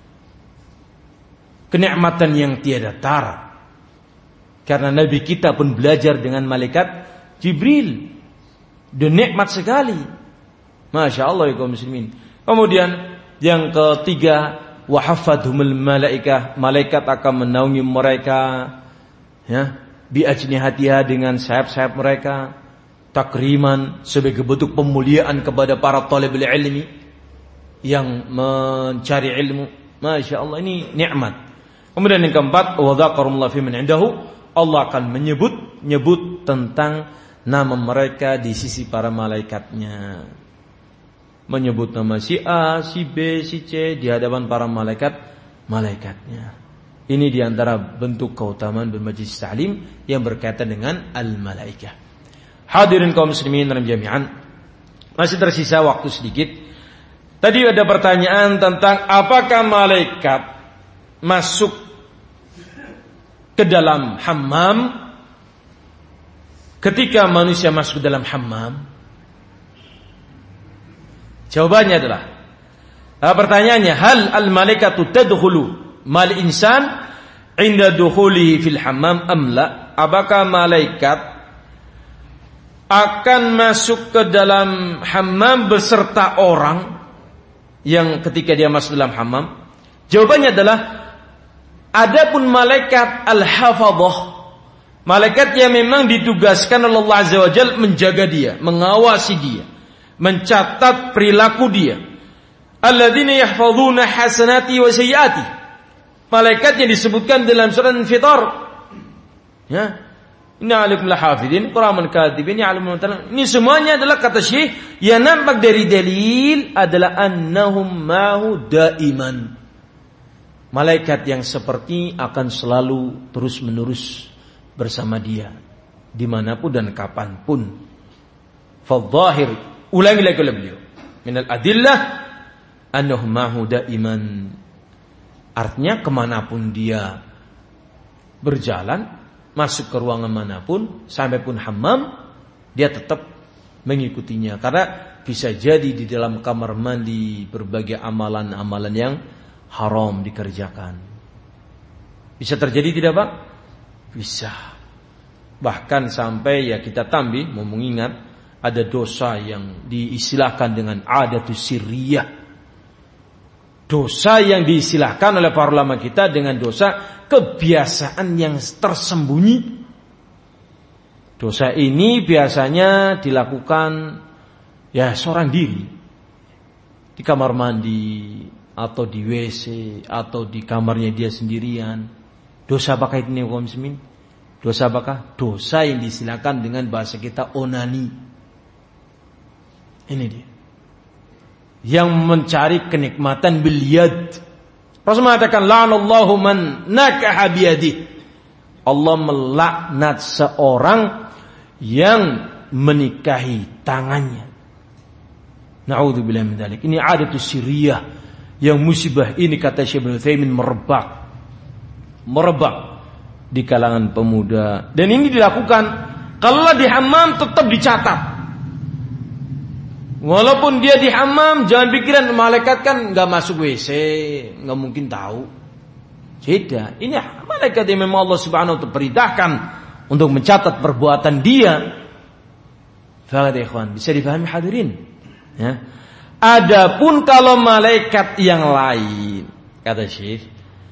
Kenikmatan yang tiada tara. Karena Nabi kita pun belajar dengan malaikat Jibril. Dan nikmat sekali. Masya Allah ya kaum muslimin. Kemudian yang ketiga, wa haffadhumul malaikah, malaikat akan menaungi mereka, ya, bi ajnihatiha, dengan sayap-sayap mereka, takriman, sebagai bentuk pemuliaan kepada para talibul ilmi yang mencari ilmu. Masya Allah, ini nikmat. Kemudian yang keempat, wa dzaqarullah fi man 'indahu, Allah akan menyebut nyebut tentang nama mereka di sisi para malaikatnya. Menyebut nama si A, si B, si C di hadapan para malaikat malaikatnya. Ini diantara bentuk keutamaan bermajlis ta'lim yang berkaitan dengan al-malaikah. Hadirin kaum muslimin dalam jami'an, masih tersisa waktu sedikit. Tadi ada pertanyaan tentang apakah malaikat masuk ke dalam hammam ketika manusia masuk ke dalam hammam. Jawabannya adalah, pertanyaannya, hal al-malaikatu tadkhulu mal insan inda dukhulihi fil hammam am la? Apakah malaikat akan masuk ke dalam hammam beserta orang yang ketika dia masuk dalam hammam? Jawabannya adalah, adapun malaikat al-hafadhah, malaikat yang memang ditugaskan oleh Allah Azza wa Jalla menjaga dia, mengawasi dia, mencatat perilaku dia. Alladzina yahfazuna hasanati wa sayyiati. Malaikat yang disebutkan dalam surah Al-Infitar. Ya. Inna 'alaikum lahafidin qiraman katibin ya'lamun. Ini semuanya adalah kata Syekh yang nampak dari dalil adalah annahum ma'hu daiman. Malaikat yang seperti akan selalu terus-menerus bersama dia dimanapun dan kapanpun. Fadh-dhahir, ulangi lagi oleh beliau, minal adillah annahum ma'hu daiman. Artinya kemanapun dia berjalan, masuk ke ruangan manapun, sampai pun hammam, dia tetap mengikutinya. Karena bisa jadi di dalam kamar mandi berbagai amalan-amalan yang haram dikerjakan. Bisa terjadi tidak Pak? Bisa. Bahkan sampai ya kita tambih, mau mengingat, ada dosa yang diistilahkan dengan adatus sirriyah. Dosa yang diistilahkan oleh para ulama kita dengan dosa kebiasaan yang tersembunyi. Dosa ini biasanya dilakukan ya seorang diri, di kamar mandi atau di W C atau di kamarnya dia sendirian. Dosa apakah ini kaum muslimin? Dosa apakah? Dosa yang diistilahkan dengan bahasa kita onani. Ini dia yang mencari kenikmatan bil yad. Rasul mengatakan la'anallahu man nakaha biyadihi. Allah melaknat seorang yang menikahi tangannya. Na'udzubillah min dzalik. Ini adatus sirriyah yang musibah ini, kata Syekh Ibnu Utsaimin, merebak. Merebak di kalangan pemuda. Dan ini dilakukan kalau di hammam tetap dicatat. Walaupun dia di hammam, jangan pikiran malaikat kan nggak masuk W C, nggak mungkin tahu. Tidak, ini malaikat yang memang Allah Subhanahu wa taala perintahkan untuk mencatat perbuatan dia. Fahad ikhwan, bisa difahami hadirin? Ya. Adapun kalau malaikat yang lain, kata Syekh,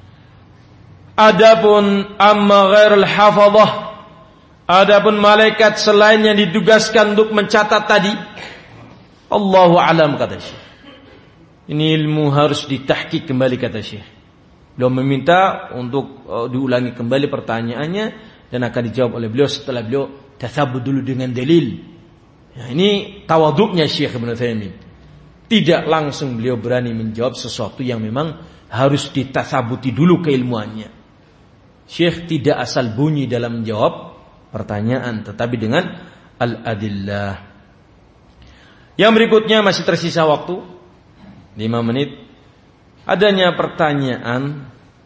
adapun amma ghairul hafadhah, adapun malaikat selain yang ditugaskan untuk mencatat tadi, Allahu alam, kata Syekh. Ini ilmu harus ditahqiq kembali, kata Syekh. Beliau meminta untuk uh, diulangi kembali pertanyaannya dan akan dijawab oleh beliau setelah beliau tasabbuh dulu dengan dalil. Ya, ini tawaduknya Syekh Ibnu Utsaimin. Tidak langsung beliau berani menjawab sesuatu yang memang harus ditasabuti dulu keilmuannya. Syekh tidak asal bunyi dalam menjawab pertanyaan, tetapi dengan al-adillah. Yang berikutnya masih tersisa waktu lima menit. Adanya pertanyaan,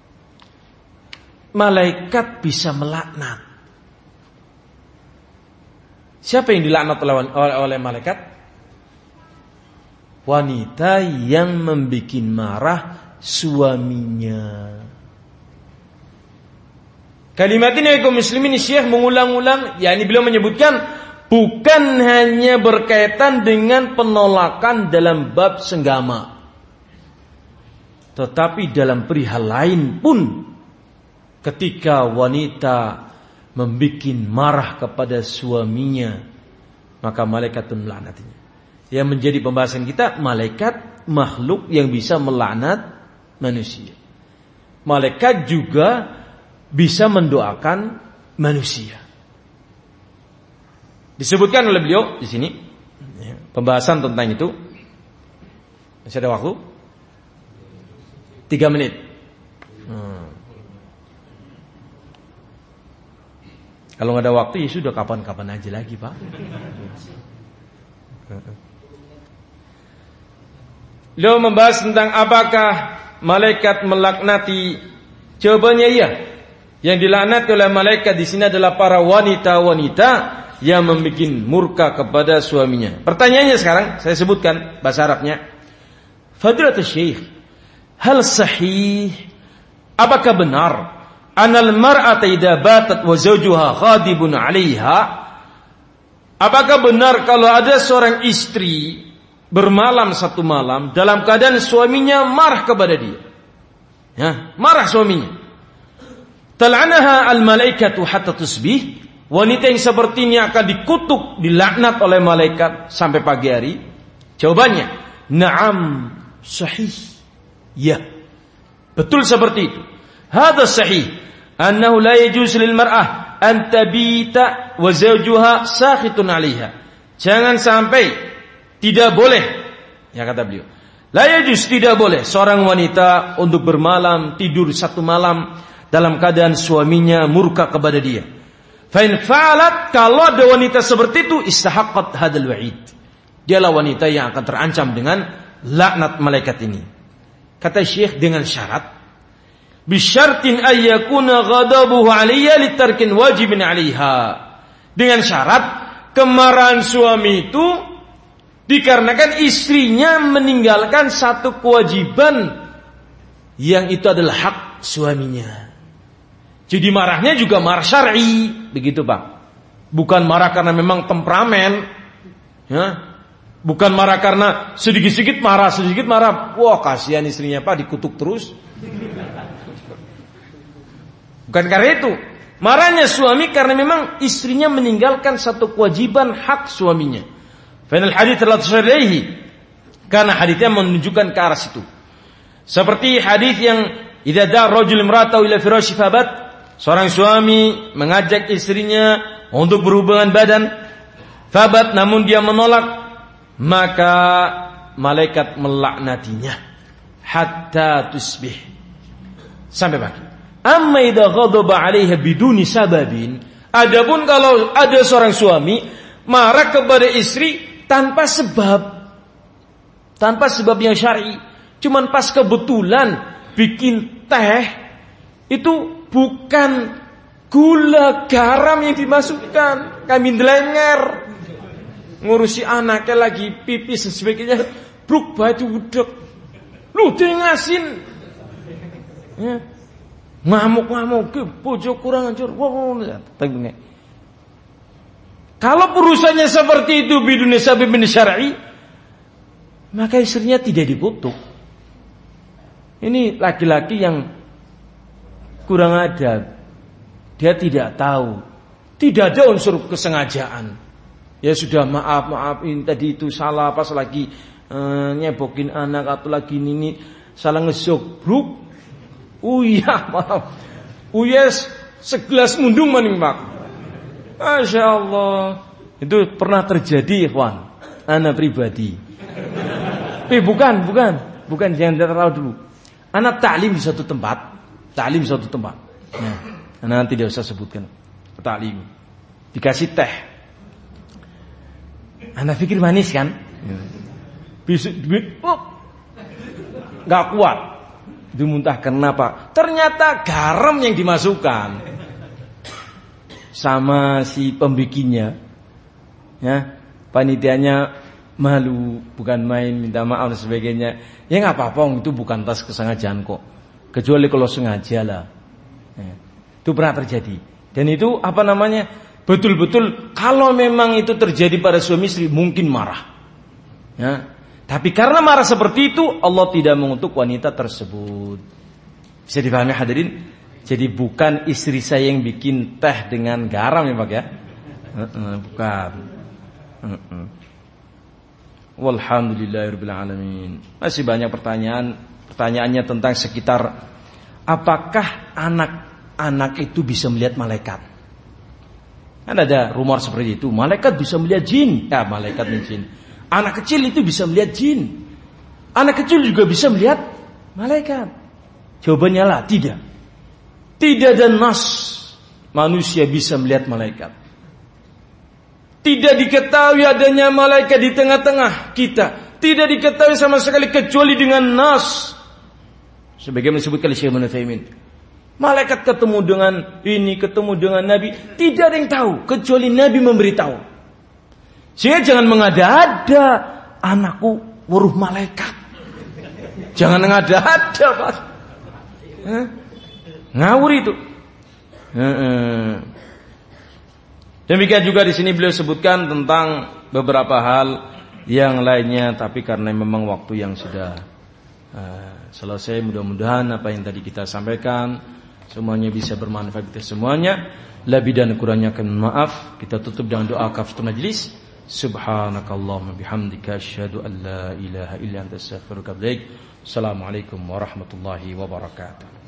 malaikat bisa melaknat. Siapa yang dilaknat oleh, oleh malaikat? Wanita yang membuat marah suaminya. Kalimat ini kaum muslimin, Syekh mengulang-ulang, yakni beliau menyebutkan bukan hanya berkaitan dengan penolakan dalam bab senggama, tetapi dalam perihal lain pun, ketika wanita membuat marah kepada suaminya, maka malaikat pun melaknatinya. Yang menjadi pembahasan kita, malaikat makhluk yang bisa melaknat manusia. Malaikat juga bisa mendoakan manusia. Disebutkan oleh beliau di sini pembahasan tentang itu. Masih ada waktu? Tiga menit. Hmm. Kalau nggak ada waktu ya sudah, kapan-kapan aja lagi, Pak. Beliau membahas tentang apakah malaikat melaknati. Jawabannya iya. Yang dilaknat oleh malaikat di sini adalah para wanita-wanita yang membuat murka kepada suaminya. Pertanyaannya sekarang saya sebutkan bahasa Arabnya. Fadilatul Syekh, hal sahih, apakah benar anal mar'ata idza batat wa zawjuha khadibun 'alaiha? Apakah benar kalau ada seorang istri bermalam satu malam dalam keadaan suaminya marah kepada dia? Ya, marah suaminya. Tal'anaha al-malaikatu hatta tusbih. Wanita yang seperti ini akan dikutuk, dilaknat oleh malaikat sampai pagi hari. Jawabannya, na'am, sahih. Ya, betul seperti itu. Hadha sahih, annahu la yajuz lil mar'ah an tabita wa zawjuha sakhitun 'alaiha. Jangan sampai, tidak boleh, ya kata beliau, la yajuz, tidak boleh seorang wanita untuk bermalam, tidur satu malam dalam keadaan suaminya murka kepada dia. Fa in fa'alat, kalau ada wanita seperti itu, istahaqqat hadzal wa'id. Dialah wanita yang akan terancam dengan laknat malaikat ini. Kata Syekh, dengan syarat, bisyartin ay yakuna ghadabuhu 'alayya litarkin wajibin 'alaiha. Dengan syarat kemarahan suami itu dikarenakan istrinya meninggalkan satu kewajiban yang itu adalah hak suaminya. Jadi marahnya juga marah syar'i, begitu Pak. Bukan marah karena memang temperamen, ya. Bukan marah karena sedikit-sedikit marah, sedikit marah. Wah, kasihan istrinya Pak, dikutuk terus. Bukan karena itu. Marahnya suami karena memang istrinya meninggalkan satu kewajiban hak suaminya. Final hadits telah tersyarahi, karena haditsnya menunjukkan ke arah situ. Seperti hadis yang idza da'a rajul imra'atahu ila firasyi fabat, seorang suami mengajak istrinya untuk berhubungan badan, fabat, namun dia menolak, maka malaikat melaknatinya hatta tusbih, sampai pagi. Amma idza ghadaba 'alaiha biduni sababin, adapun kalau ada seorang suami marah kepada istri tanpa sebab, tanpa sebab yang syar'i, cuman pas kebetulan bikin teh, itu bukan Gula, garam yang dimasukkan. Kami delenger. Ngurusi anaknya lagi pipis dan sebagainya. Bruk baju udek. Lu dia ngasin. Ya. Ngamuk-ngamuk. Bojo kurang ajar. Kalau urusannya seperti itu bidun sabab bin syar'i, maka istrinya tidak dikutuk. Ini laki-laki yang kurang adab. Dia tidak tahu. Tidak ada unsur kesengajaan. Ya sudah maaf, maaf ini tadi itu salah pas lagi uh, nyebokin anak atau lagi ini salah ngesobruk. Uyah, maaf. Uyes segelas mundung maning Pak. Masya Allah. Itu pernah terjadi ikhwan. Anak pribadi. Eh bukan, bukan. Bukan, jangan terlalu dulu. Anak taklim di satu tempat. Taklim di satu tempat. Nah, anak tidak usah sebutkan. Taklim. Dikasih teh. Anak pikir manis kan? Bisa, oh, gak kuat. Dimuntah kenapa? Ternyata garam yang dimasukkan. Sama si pembikinnya, ya, panitianya malu, bukan main, minta maaf dan sebagainya. Ya nggak apa-apa, itu bukan tas kesengajaan kok. Kecuali kalau sengaja lah. Ya, itu pernah terjadi. Dan itu apa namanya? Betul-betul kalau memang itu terjadi pada suami istri mungkin marah. Ya, tapi karena marah seperti itu Allah tidak mengutuk wanita tersebut. Bisa dipahami hadirin? Jadi bukan istri saya yang bikin teh dengan garam ya Pak ya? Uh-uh, bukan. Uh-uh. Walhamdulillahirabbil alamin. Masih banyak pertanyaan. Pertanyaannya tentang sekitar apakah anak-anak itu bisa melihat malaikat? Kan ada rumor seperti itu. Malaikat bisa melihat jin. Ya, malaikat dan jin. Anak kecil itu bisa melihat jin. Anak kecil juga bisa melihat malaikat. Jawabannya lah tidak. Tidak ada nas manusia bisa melihat malaikat. Tidak diketahui adanya malaikat di tengah-tengah kita. Tidak diketahui sama sekali kecuali dengan nas. Sebagaimana disebutkan oleh Syekh Ibnu Utsaimin. Malaikat ketemu dengan ini, ketemu dengan Nabi. Tidak ada yang tahu kecuali Nabi memberitahu. Sehingga jangan mengada-ada anakku weruh malaikat. Jangan mengada-ada Pak. Hah? Ngawur itu. Demikian juga di sini beliau sebutkan tentang beberapa hal yang lainnya, tapi karena memang waktu yang sudah uh, selesai, mudah-mudahan apa yang tadi kita sampaikan semuanya bisa bermanfaat kita semuanya. Lebih dan kurangnya akan maaf. Kita tutup dengan doa kafaratul majlis. Subhanakallahumma bihamdika asyhadu an la ilaha illa anta astaghfiruka wa atubu ilaik. Assalamualaikum warahmatullahi wabarakatuh.